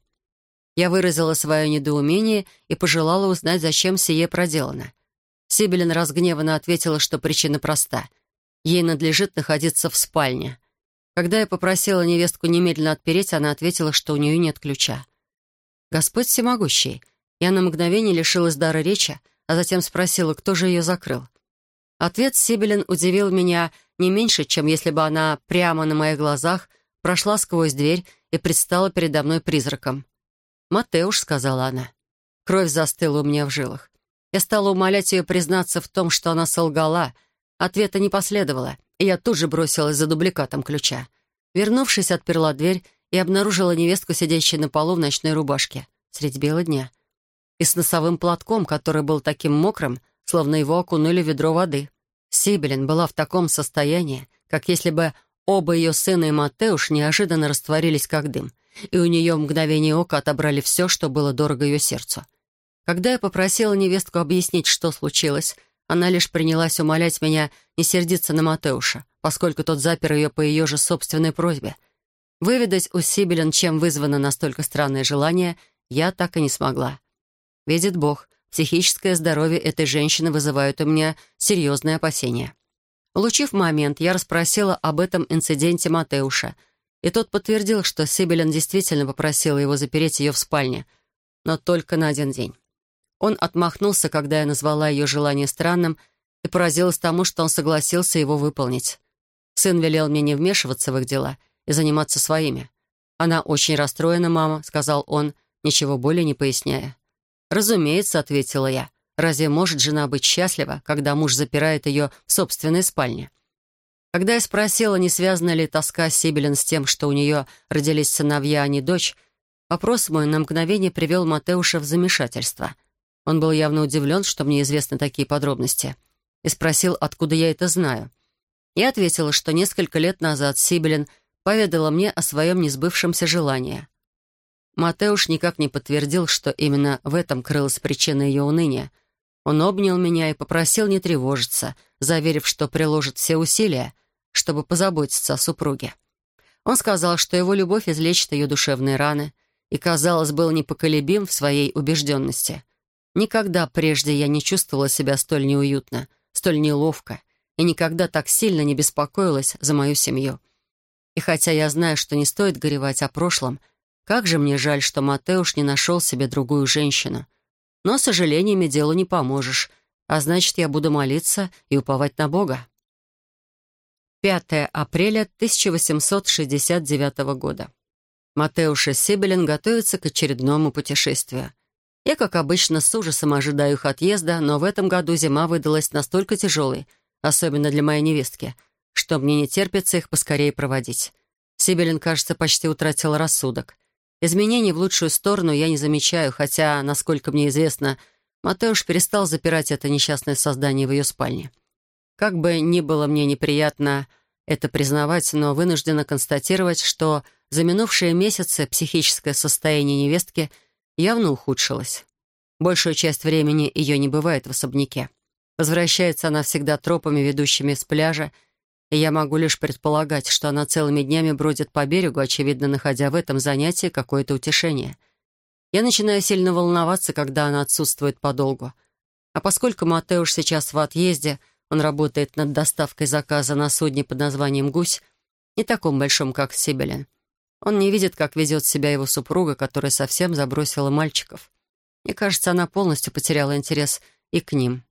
Я выразила свое недоумение и пожелала узнать, зачем сие проделано. Сибелин разгневанно ответила, что причина проста. Ей надлежит находиться в спальне. Когда я попросила невестку немедленно отпереть, она ответила, что у нее нет ключа. Господь всемогущий. Я на мгновение лишилась дара речи, а затем спросила, кто же ее закрыл. Ответ Сибелин удивил меня не меньше, чем если бы она прямо на моих глазах прошла сквозь дверь и предстала передо мной призраком. «Матеуш», — сказала она. Кровь застыла у меня в жилах. Я стала умолять ее признаться в том, что она солгала. Ответа не последовало, и я тут же бросилась за дубликатом ключа. Вернувшись, отперла дверь и обнаружила невестку, сидящую на полу в ночной рубашке, средь бела дня, и с носовым платком, который был таким мокрым, словно его окунули в ведро воды. Сибелин была в таком состоянии, как если бы оба ее сына и Матеуш неожиданно растворились, как дым, и у нее в мгновение ока отобрали все, что было дорого ее сердцу. Когда я попросила невестку объяснить, что случилось, она лишь принялась умолять меня не сердиться на Матеуша, поскольку тот запер ее по ее же собственной просьбе. Выведать у Сибелин, чем вызвано настолько странное желание, я так и не смогла. Видит Бог, психическое здоровье этой женщины вызывает у меня серьезные опасения. Улучив момент, я расспросила об этом инциденте Матеуша, и тот подтвердил, что Сибелин действительно попросила его запереть ее в спальне, но только на 1 день. Он отмахнулся, когда я назвала ее желание странным, и поразилась тому, что он согласился его выполнить. Сын велел мне не вмешиваться в их дела и заниматься своими. «Она очень расстроена, мама», — сказал он, ничего более не поясняя. «Разумеется», — ответила я. «Разве может жена быть счастлива, когда муж запирает ее в собственной спальне?» Когда я спросила, не связана ли тоска Сибелин с тем, что у нее родились сыновья, а не дочь, вопрос мой на мгновение привел Матеуша в замешательство. Он был явно удивлен, что мне известны такие подробности, и спросил, откуда я это знаю. Я ответила, что несколько лет назад Сибелин поведала мне о своем несбывшемся желании. Матеуш никак не подтвердил, что именно в этом крылась причина ее уныния. Он обнял меня и попросил не тревожиться, заверив, что приложит все усилия, чтобы позаботиться о супруге. Он сказал, что его любовь излечит ее душевные раны, и, казалось, был непоколебим в своей убежденности. Никогда прежде я не чувствовала себя столь неуютно, столь неловко, и никогда так сильно не беспокоилась за мою семью. И хотя я знаю, что не стоит горевать о прошлом, как же мне жаль, что Матеуш не нашел себе другую женщину. Но сожалениями делу не поможешь, а значит, я буду молиться и уповать на Бога. 5 апреля 1869 года. Матеуш и Сибелин готовятся к очередному путешествию. Я, как обычно, с ужасом ожидаю их отъезда, но в этом году зима выдалась настолько тяжелой, особенно для моей невестки, что мне не терпится их поскорее проводить. Сибелин, кажется, почти утратила рассудок. Изменений в лучшую сторону я не замечаю, хотя, насколько мне известно, Матеуш перестал запирать это несчастное создание в ее спальне. Как бы ни было мне неприятно это признавать, но вынуждена констатировать, что за минувшие месяцы психическое состояние невестки явно ухудшилось. Большую часть времени ее не бывает в особняке. Возвращается она всегда тропами, ведущими с пляжа, и я могу лишь предполагать, что она целыми днями бродит по берегу, очевидно, находя в этом занятии какое-то утешение. Я начинаю сильно волноваться, когда она отсутствует подолгу. А поскольку Матеуш сейчас в отъезде, он работает над доставкой заказа на судне под названием «Гусь», не таком большом, как Сибелин. Он не видит, как ведет себя его супруга, которая совсем забросила мальчиков. Мне кажется, она полностью потеряла интерес и к ним.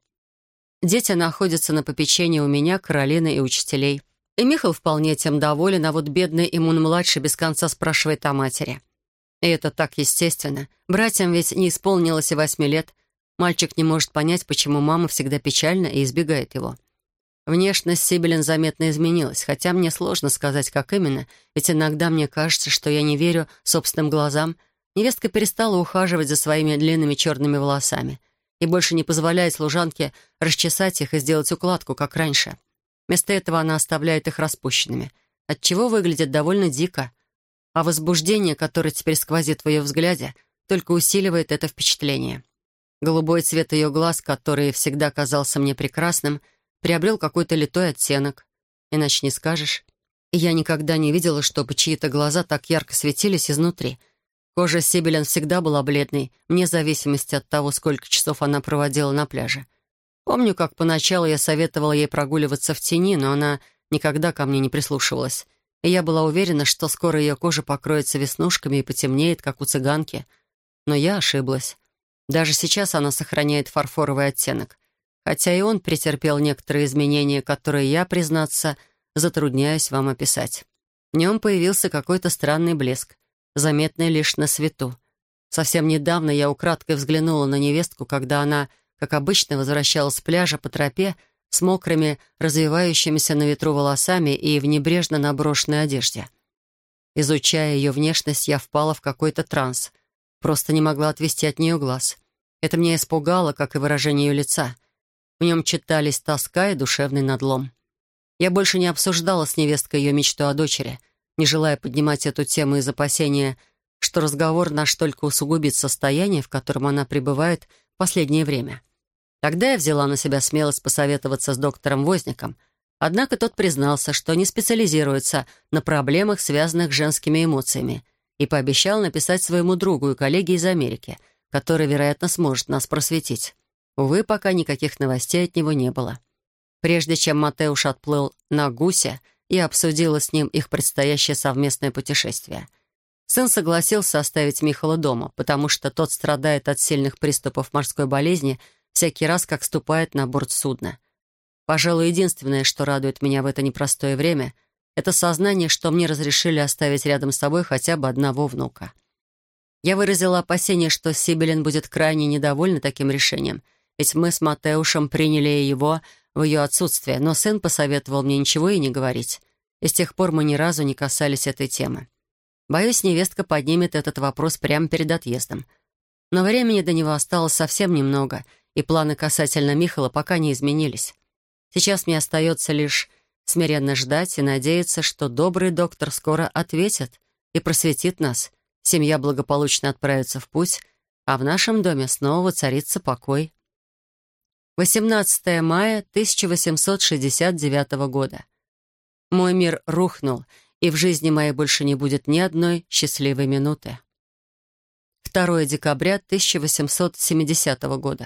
Дети находятся на попечении у меня, Каролины и учителей. И Михаил вполне тем доволен, а вот бедный Имун-младший без конца спрашивает о матери. И это так естественно. Братьям ведь не исполнилось и 8 лет. Мальчик не может понять, почему мама всегда печальна и избегает его. Внешность Сибелин заметно изменилась, хотя мне сложно сказать, как именно, ведь иногда мне кажется, что я не верю собственным глазам. Невестка перестала ухаживать за своими длинными черными волосами и больше не позволяет служанке расчесать их и сделать укладку, как раньше. Вместо этого она оставляет их распущенными, отчего выглядит довольно дико. А возбуждение, которое теперь сквозит в ее взгляде, только усиливает это впечатление. Голубой цвет ее глаз, который всегда казался мне прекрасным, приобрел какой-то литой оттенок. Иначе не скажешь. И я никогда не видела, чтобы чьи-то глаза так ярко светились изнутри. Кожа Сибелин всегда была бледной, вне зависимости от того, сколько часов она проводила на пляже. Помню, как поначалу я советовала ей прогуливаться в тени, но она никогда ко мне не прислушивалась. И я была уверена, что скоро ее кожа покроется веснушками и потемнеет, как у цыганки. Но я ошиблась. Даже сейчас она сохраняет фарфоровый оттенок. Хотя и он претерпел некоторые изменения, которые я, признаться, затрудняюсь вам описать. В нем появился какой-то странный блеск, заметный лишь на свету. Совсем недавно я украдкой взглянула на невестку, когда она, как обычно, возвращалась с пляжа по тропе с мокрыми, развивающимися на ветру волосами и в небрежно наброшенной одежде. Изучая ее внешность, я впала в какой-то транс. Просто не могла отвести от нее глаз. Это меня испугало, как и выражение ее лица. В нем читались тоска и душевный надлом. Я больше не обсуждала с невесткой ее мечту о дочери, не желая поднимать эту тему из опасения, что разговор наш только усугубит состояние, в котором она пребывает в последнее время. Тогда я взяла на себя смелость посоветоваться с доктором Возником, однако тот признался, что не специализируется на проблемах, связанных с женскими эмоциями, и пообещал написать своему другу и коллеге из Америки, который, вероятно, сможет нас просветить. Увы, пока никаких новостей от него не было. Прежде чем Матеуш отплыл на гуся, я обсудила с ним их предстоящее совместное путешествие. Сын согласился оставить Михала дома, потому что тот страдает от сильных приступов морской болезни всякий раз, как ступает на борт судна. Пожалуй, единственное, что радует меня в это непростое время, это сознание, что мне разрешили оставить рядом с собой хотя бы одного внука. Я выразила опасение, что Сибелин будет крайне недовольна таким решением, ведь мы с Матеушем приняли его в ее отсутствие, но сын посоветовал мне ничего и не говорить. И с тех пор мы ни разу не касались этой темы. Боюсь, невестка поднимет этот вопрос прямо перед отъездом. Но времени до него осталось совсем немного, и планы касательно Михала пока не изменились. Сейчас мне остается лишь смиренно ждать и надеяться, что добрый доктор скоро ответит и просветит нас. Семья благополучно отправится в путь, а в нашем доме снова воцарится покой. 18 мая 1869 года. Мой мир рухнул, и в жизни моей больше не будет ни одной счастливой минуты. 2 декабря 1870 года.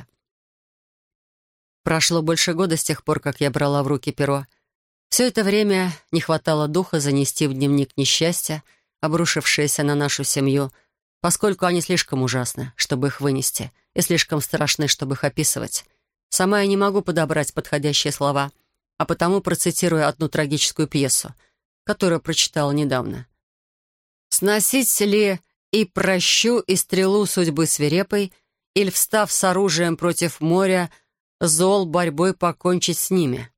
Прошло больше года с тех пор, как я брала в руки перо. Все это время не хватало духа занести в дневник несчастья, обрушившиеся на нашу семью, поскольку они слишком ужасны, чтобы их вынести, и слишком страшны, чтобы их описывать. Сама я не могу подобрать подходящие слова, а потому процитирую одну трагическую пьесу, которую прочитала недавно. «Сносить ли и прощу, и стрелу судьбы свирепой, или, встав с оружием против моря, зол борьбой покончить с ними?»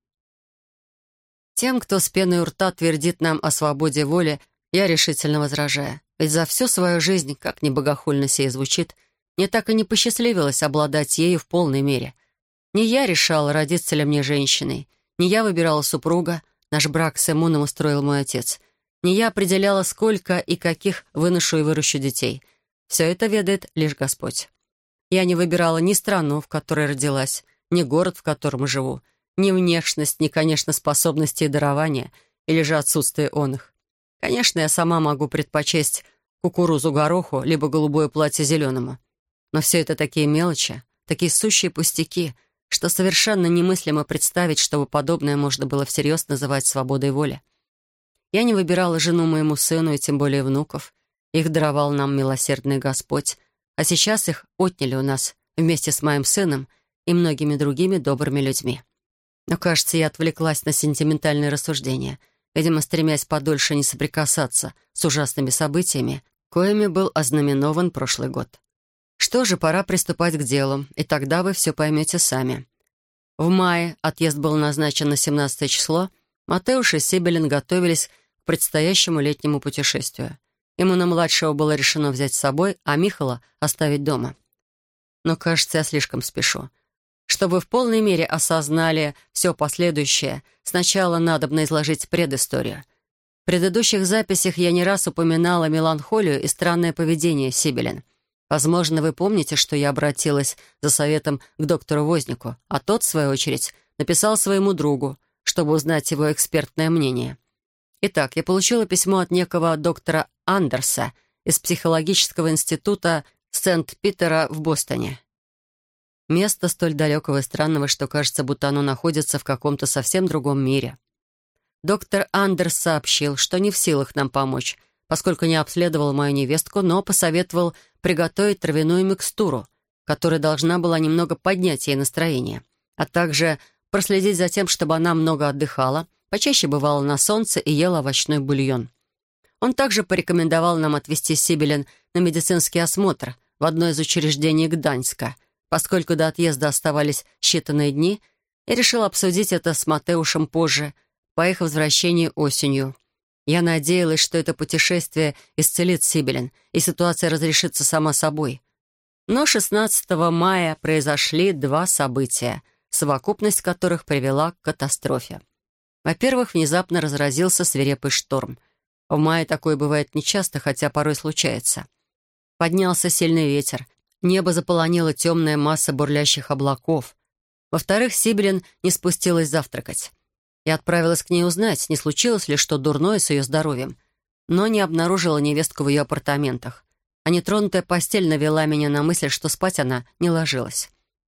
Тем, кто с пеной у рта твердит нам о свободе воли, я решительно возражаю. Ведь за всю свою жизнь, как ни богохульно сей звучит, мне так и не посчастливилось обладать ею в полной мере. Не я решала, родиться ли мне женщиной, не я выбирала супруга, наш брак с Эмуном устроил мой отец, не я определяла, сколько и каких выношу и выращу детей. Все это ведает лишь Господь. Я не выбирала ни страну, в которой родилась, ни город, в котором живу, ни внешность, ни, конечно, способности и дарования, или же отсутствие он их. Конечно, я сама могу предпочесть кукурузу гороху, либо голубое платье зеленому. Но все это такие мелочи, такие сущие пустяки, что совершенно немыслимо представить, чтобы подобное можно было всерьез называть свободой воли. Я не выбирала жену моему сыну и тем более внуков. Их даровал нам милосердный Господь, а сейчас их отняли у нас вместе с моим сыном и многими другими добрыми людьми. Но, кажется, я отвлеклась на сентиментальные рассуждения, видимо, стремясь подольше не соприкасаться с ужасными событиями, коими был ознаменован прошлый год. Что же, пора приступать к делу, и тогда вы все поймете сами. В мае, отъезд был назначен на 17 число, Матеуш и Сибелин готовились к предстоящему летнему путешествию. Имуна-младшего было решено взять с собой, а Михала оставить дома. Но, кажется, я слишком спешу. Чтобы в полной мере осознали все последующее, сначала надобно изложить предысторию. В предыдущих записях я не раз упоминала меланхолию и странное поведение Сибелин. Возможно, вы помните, что я обратилась за советом к доктору Вознику, а тот, в свою очередь, написал своему другу, чтобы узнать его экспертное мнение. Итак, я получила письмо от некого доктора Андерса из психологического института Сент-Питера в Бостоне. Место столь далекого и странного, что кажется, будто оно находится в каком-то совсем другом мире. Доктор Андерс сообщил, что не в силах нам помочь, поскольку не обследовал мою невестку, но посоветовал приготовить травяную микстуру, которая должна была немного поднять ей настроение, а также проследить за тем, чтобы она много отдыхала, почаще бывала на солнце и ела овощной бульон. Он также порекомендовал нам отвезти Сибелин на медицинский осмотр в одно из учреждений Гданьска, поскольку до отъезда оставались считанные дни, и решил обсудить это с Матеушем позже, по их возвращении осенью. Я надеялась, что это путешествие исцелит Сибелин, и ситуация разрешится сама собой. Но 16 мая произошли два события, совокупность которых привела к катастрофе. Во-первых, внезапно разразился свирепый шторм. В мае такое бывает нечасто, хотя порой случается. Поднялся сильный ветер, небо заполонила темная масса бурлящих облаков. Во-вторых, Сибелин не спустилась завтракать. Я отправилась к ней узнать, не случилось ли что дурное с ее здоровьем, но не обнаружила невестку в ее апартаментах, а нетронутая постель навела меня на мысль, что спать она не ложилась.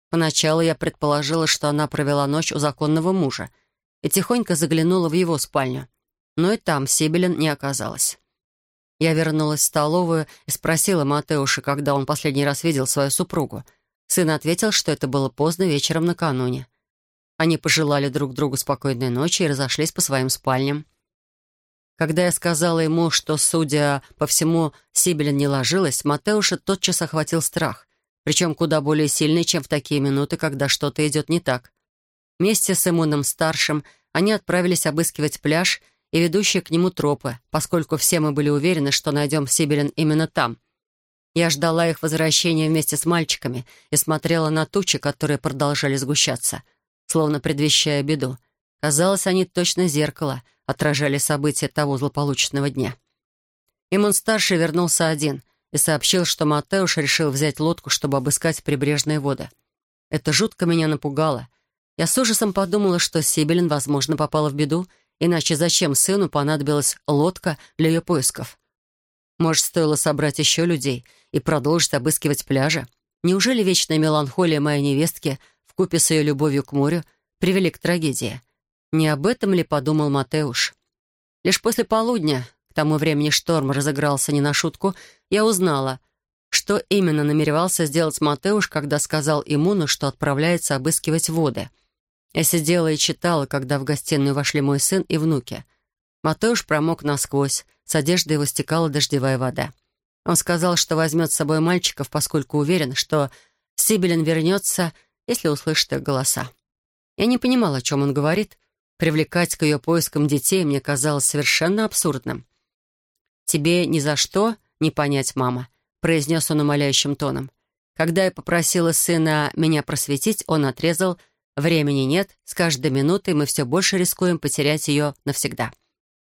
Поначалу я предположила, что она провела ночь у законного мужа и тихонько заглянула в его спальню. Но и там Сибелин не оказалась. Я вернулась в столовую и спросила Матеуша, когда он последний раз видел свою супругу. Сын ответил, что это было поздно вечером накануне. Они пожелали друг другу спокойной ночи и разошлись по своим спальням. Когда я сказала ему, что, судя по всему, Сибелин не ложилась, Матеуша тотчас охватил страх, причем куда более сильный, чем в такие минуты, когда что-то идет не так. Вместе с Эмуном-старшим они отправились обыскивать пляж и ведущие к нему тропы, поскольку все мы были уверены, что найдем Сибелин именно там. Я ждала их возвращения вместе с мальчиками и смотрела на тучи, которые продолжали сгущаться, словно предвещая беду. Казалось, они точно зеркало отражали события того злополучного дня. Эмун-старший вернулся один и сообщил, что Матеуш решил взять лодку, чтобы обыскать прибрежные воды. Это жутко меня напугало. Я с ужасом подумала, что Сибелин, возможно, попала в беду, иначе зачем сыну понадобилась лодка для ее поисков? Может, стоило собрать еще людей и продолжить обыскивать пляжи? Неужели вечная меланхолия моей невестки вкупе с ее любовью к морю привели к трагедии? Не об этом ли подумал Матеуш? Лишь после полудня, к тому времени шторм разыгрался не на шутку, я узнала, что именно намеревался сделать Матеуш, когда сказал Эмуну, что отправляется обыскивать воды. Я сидела и читала, когда в гостиную вошли мой сын и внуки. Матеуш промок насквозь, с одежды его стекала дождевая вода. Он сказал, что возьмет с собой мальчиков, поскольку уверен, что Сибелин вернется, если услышит их голоса. Я не понимала, о чем он говорит. Привлекать к ее поискам детей мне казалось совершенно абсурдным. «Тебе ни за что не понять, мама», — произнес он умоляющим тоном. Когда я попросила сына меня просветить, он отрезал: «Времени нет, с каждой минутой мы все больше рискуем потерять ее навсегда».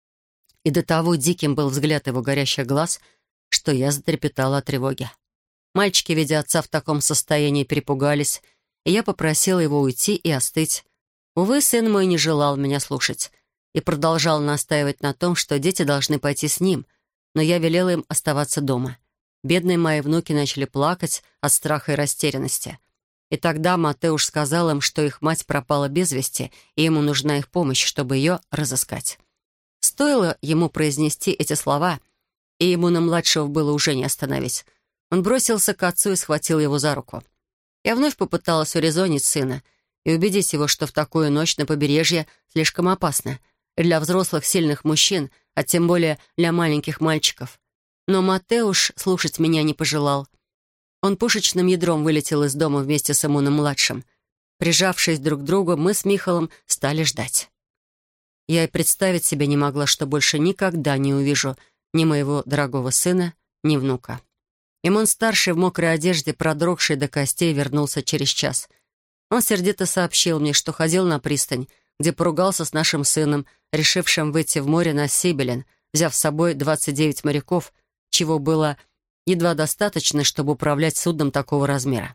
И до того диким был взгляд его горящих глаз, что я затрепетала от тревоги. Мальчики, видя отца в таком состоянии, перепугались, и я попросила его уйти и остыть. Увы, сын мой не желал меня слушать и продолжал настаивать на том, что дети должны пойти с ним, но я велела им оставаться дома. Бедные мои внуки начали плакать от страха и растерянности. И тогда Матеуш сказал им, что их мать пропала без вести, и ему нужна их помощь, чтобы ее разыскать. Стоило ему произнести эти слова, и ему на младшего было уже не остановить. Он бросился к отцу и схватил его за руку. Я вновь попыталась урезонить сына и убедить его, что в такую ночь на побережье слишком опасно и для взрослых сильных мужчин, а тем более для маленьких мальчиков. Но Матеуш слушать меня не пожелал. Он пушечным ядром вылетел из дома вместе с Эмуном-младшим. Прижавшись друг к другу, мы с Михалом стали ждать. Я и представить себе не могла, что больше никогда не увижу ни моего дорогого сына, ни внука. Эмун-старший в мокрой одежде, продрогший до костей, вернулся через час. Он сердито сообщил мне, что ходил на пристань, где поругался с нашим сыном, решившим выйти в море на Сибелин, взяв с собой 29 моряков, чего было едва достаточно, чтобы управлять судном такого размера.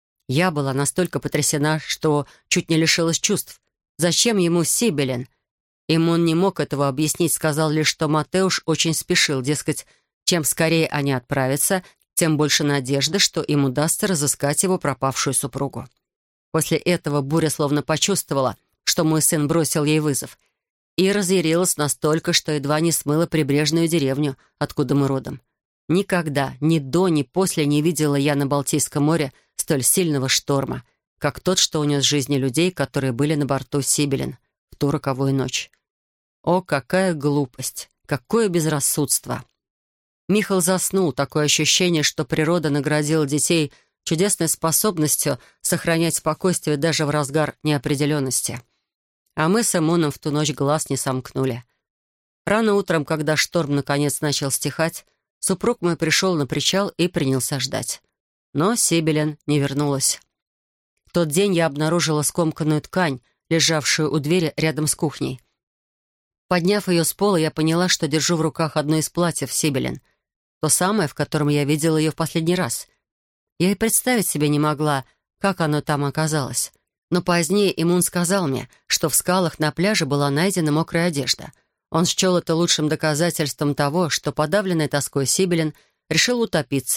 Я была настолько потрясена, что чуть не лишилась чувств. Зачем ему Сибелин? Эмун не мог этого объяснить, сказал лишь, что Матеуш очень спешил, дескать, чем скорее они отправятся, тем больше надежды, что им удастся разыскать его пропавшую супругу. После этого Буря словно почувствовала, что мой сын бросил ей вызов, и разъярилась настолько, что едва не смыла прибрежную деревню, откуда мы родом. Никогда, ни до, ни после не видела я на Балтийском море столь сильного шторма, как тот, что унес жизни людей, которые были на борту Сибелин в ту роковую ночь. О, какая глупость! Какое безрассудство! Михал заснул, такое ощущение, что природа наградила детей чудесной способностью сохранять спокойствие даже в разгар неопределенности. А мы с Эмуном в ту ночь глаз не сомкнули. Рано утром, когда шторм наконец начал стихать, супруг мой пришел на причал и принялся ждать. Но Сибелин не вернулась. В тот день я обнаружила скомканную ткань, лежавшую у двери рядом с кухней. Подняв ее с пола, я поняла, что держу в руках одно из платьев Сибелин, то самое, в котором я видела ее в последний раз. Я и представить себе не могла, как оно там оказалось. Но позднее Эмун сказал мне, что в скалах на пляже была найдена мокрая одежда. Он счел это лучшим доказательством того, что подавленной тоской Сибелин решил утопиться,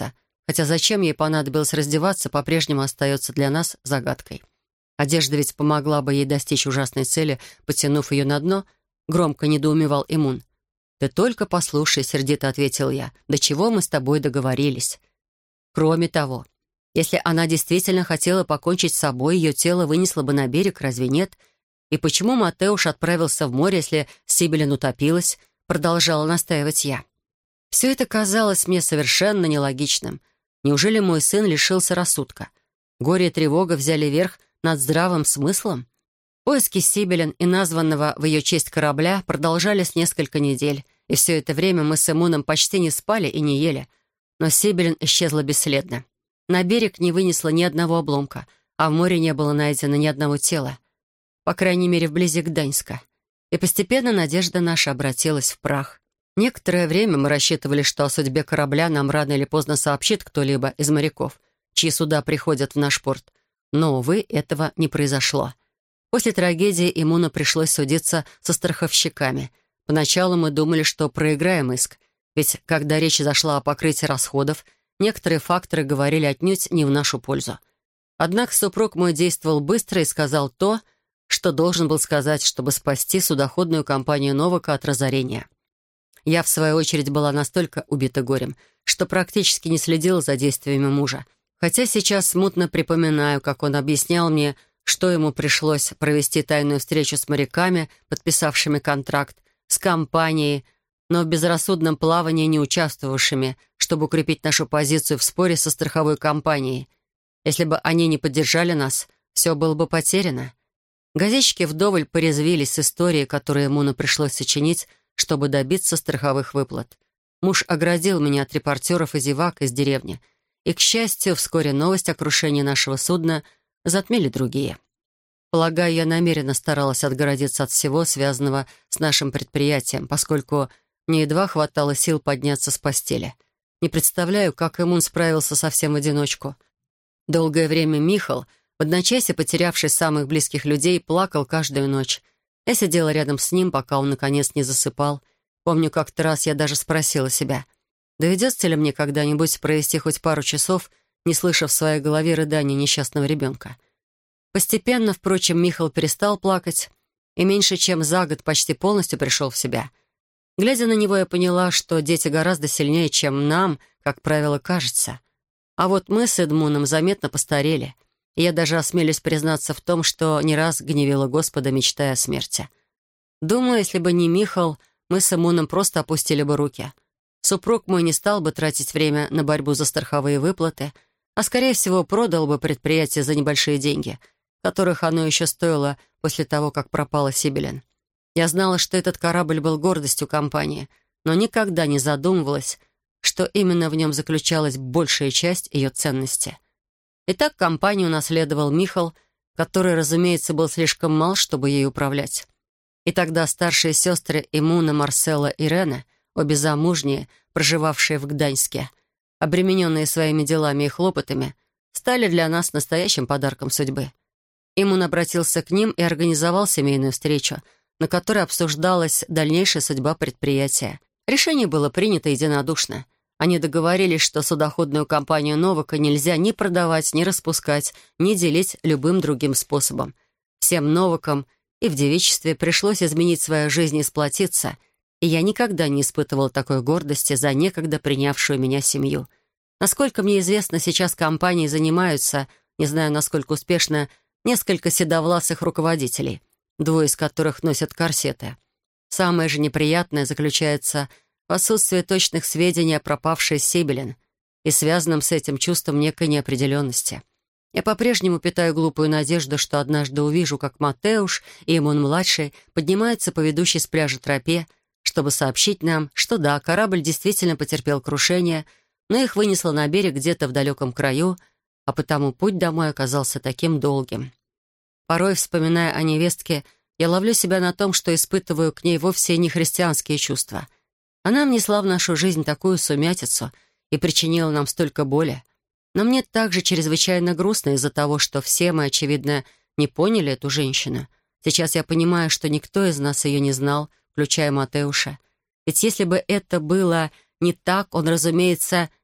Хотя зачем ей понадобилось раздеваться, по-прежнему остается для нас загадкой. Одежда ведь помогла бы ей достичь ужасной цели, потянув ее на дно, громко недоумевал Имун. «Ты только послушай», — сердито ответил я, «до чего мы с тобой договорились». Кроме того, если она действительно хотела покончить с собой, ее тело вынесло бы на берег, разве нет? И почему Матеуш отправился в море, если Сибелин утопилась, продолжала настаивать я. Все это казалось мне совершенно нелогичным. Неужели мой сын лишился рассудка? Горе и тревога взяли верх над здравым смыслом? Поиски Сибелин и названного в ее честь корабля продолжались несколько недель, и все это время мы с Имуном почти не спали и не ели. Но Сибелин исчезла бесследно. На берег не вынесло ни одного обломка, а в море не было найдено ни одного тела. По крайней мере, вблизи Гданьска. И постепенно надежда наша обратилась в прах. Некоторое время мы рассчитывали, что о судьбе корабля нам рано или поздно сообщит кто-либо из моряков, чьи суда приходят в наш порт. Но, увы, этого не произошло. После трагедии Имуну пришлось судиться со страховщиками. Поначалу мы думали, что проиграем иск, ведь когда речь зашла о покрытии расходов, некоторые факторы говорили отнюдь не в нашу пользу. Однако супруг мой действовал быстро и сказал то, что должен был сказать, чтобы спасти судоходную компанию «Новака» от разорения. Я, в свою очередь, была настолько убита горем, что практически не следила за действиями мужа. Хотя сейчас смутно припоминаю, как он объяснял мне, что ему пришлось провести тайную встречу с моряками, подписавшими контракт, с компанией, но в безрассудном плавании не участвовавшими, чтобы укрепить нашу позицию в споре со страховой компанией. Если бы они не поддержали нас, все было бы потеряно. Газетчики вдоволь порезвились с историей, которую Имуну пришлось сочинить, чтобы добиться страховых выплат. Муж оградил меня от репортеров и зевак из деревни, и, к счастью, вскоре новость о крушении нашего судна затмили другие. Полагаю, я намеренно старалась отгородиться от всего, связанного с нашим предприятием, поскольку мне едва хватало сил подняться с постели. Не представляю, как Имун справился совсем в одиночку. Долгое время Михал, в одночасье потерявший самых близких людей, плакал каждую ночь. Я сидела рядом с ним, пока он, наконец, не засыпал. Помню, как-то раз я даже спросила себя, доведется ли мне когда-нибудь провести хоть пару часов, не слыша в своей голове рыдания несчастного ребенка. Постепенно, впрочем, Михал перестал плакать и меньше чем за год почти полностью пришел в себя. Глядя на него, я поняла, что дети гораздо сильнее, чем нам, как правило, кажется. А вот мы с Эдмуном заметно постарели, и я даже осмелюсь признаться в том, что не раз гневила Господа, мечтая о смерти. Думаю, если бы не Михал, мы с Эдмуном просто опустили бы руки. Супруг мой не стал бы тратить время на борьбу за страховые выплаты, а, скорее всего, продал бы предприятие за небольшие деньги, которых оно еще стоило после того, как пропала Сибелин. Я знала, что этот корабль был гордостью компании, но никогда не задумывалась, что именно в нем заключалась большая часть ее ценности. Итак, компанию унаследовал Михал, который, разумеется, был слишком мал, чтобы ей управлять. И тогда старшие сестры Имуна, Марселла и Рена, обе замужние, проживавшие в Гданьске, обремененные своими делами и хлопотами, стали для нас настоящим подарком судьбы. Имун обратился к ним и организовал семейную встречу, на которой обсуждалась дальнейшая судьба предприятия. Решение было принято единодушно. Они договорились, что судоходную компанию «Новака» нельзя ни продавать, ни распускать, ни делить любым другим способом. Всем «Новакам» и в девичестве пришлось изменить свою жизнь и сплотиться, и я никогда не испытывал такой гордости за некогда принявшую меня семью. Насколько мне известно, сейчас компании занимаются, не знаю, насколько успешно, несколько седовласых руководителей, двое из которых носят корсеты. Самое же неприятное заключается в отсутствии точных сведений о пропавшей Сибелин и связанном с этим чувством некой неопределенности. Я по-прежнему питаю глупую надежду, что однажды увижу, как Матеуш и Имун-младший поднимаются по ведущей с пляжа тропе, чтобы сообщить нам, что да, корабль действительно потерпел крушение, но их вынесло на берег где-то в далеком краю, а потому путь домой оказался таким долгим. Порой, вспоминая о невестке, я ловлю себя на том, что испытываю к ней вовсе не христианские чувства. Она внесла в нашу жизнь такую сумятицу и причинила нам столько боли. Но мне также чрезвычайно грустно из-за того, что все мы, очевидно, не поняли эту женщину. Сейчас я понимаю, что никто из нас ее не знал, включая Матеуша. Ведь если бы это было не так, он, разумеется,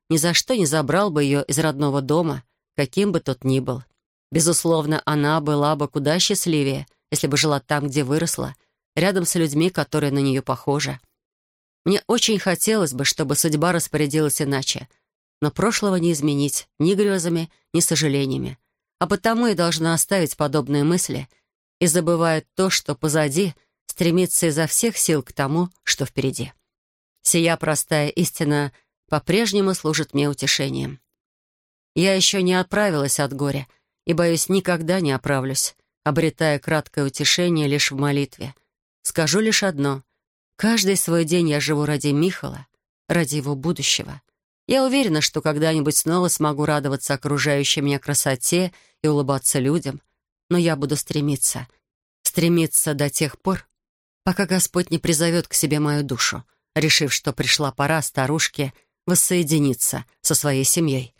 ни за что не забрал бы ее из родного дома, каким бы тот ни был. Безусловно, она была бы куда счастливее, если бы жила там, где выросла, рядом с людьми, которые на нее похожи. Мне очень хотелось бы, чтобы судьба распорядилась иначе, но прошлого не изменить ни грезами, ни сожалениями. А потому я должна оставить подобные мысли и, забывая то, что позади, стремиться изо всех сил к тому, что впереди. Сия простая истина по-прежнему служит мне утешением. Я еще не оправилась от горя и, боюсь, никогда не оправлюсь, обретая краткое утешение лишь в молитве. Скажу лишь одно. Каждый свой день я живу ради Михала, ради его будущего. Я уверена, что когда-нибудь снова смогу радоваться окружающей меня красоте и улыбаться людям, но я буду стремиться до тех пор, пока Господь не призовет к себе мою душу, решив, что пришла пора старушке воссоединиться со своей семьей.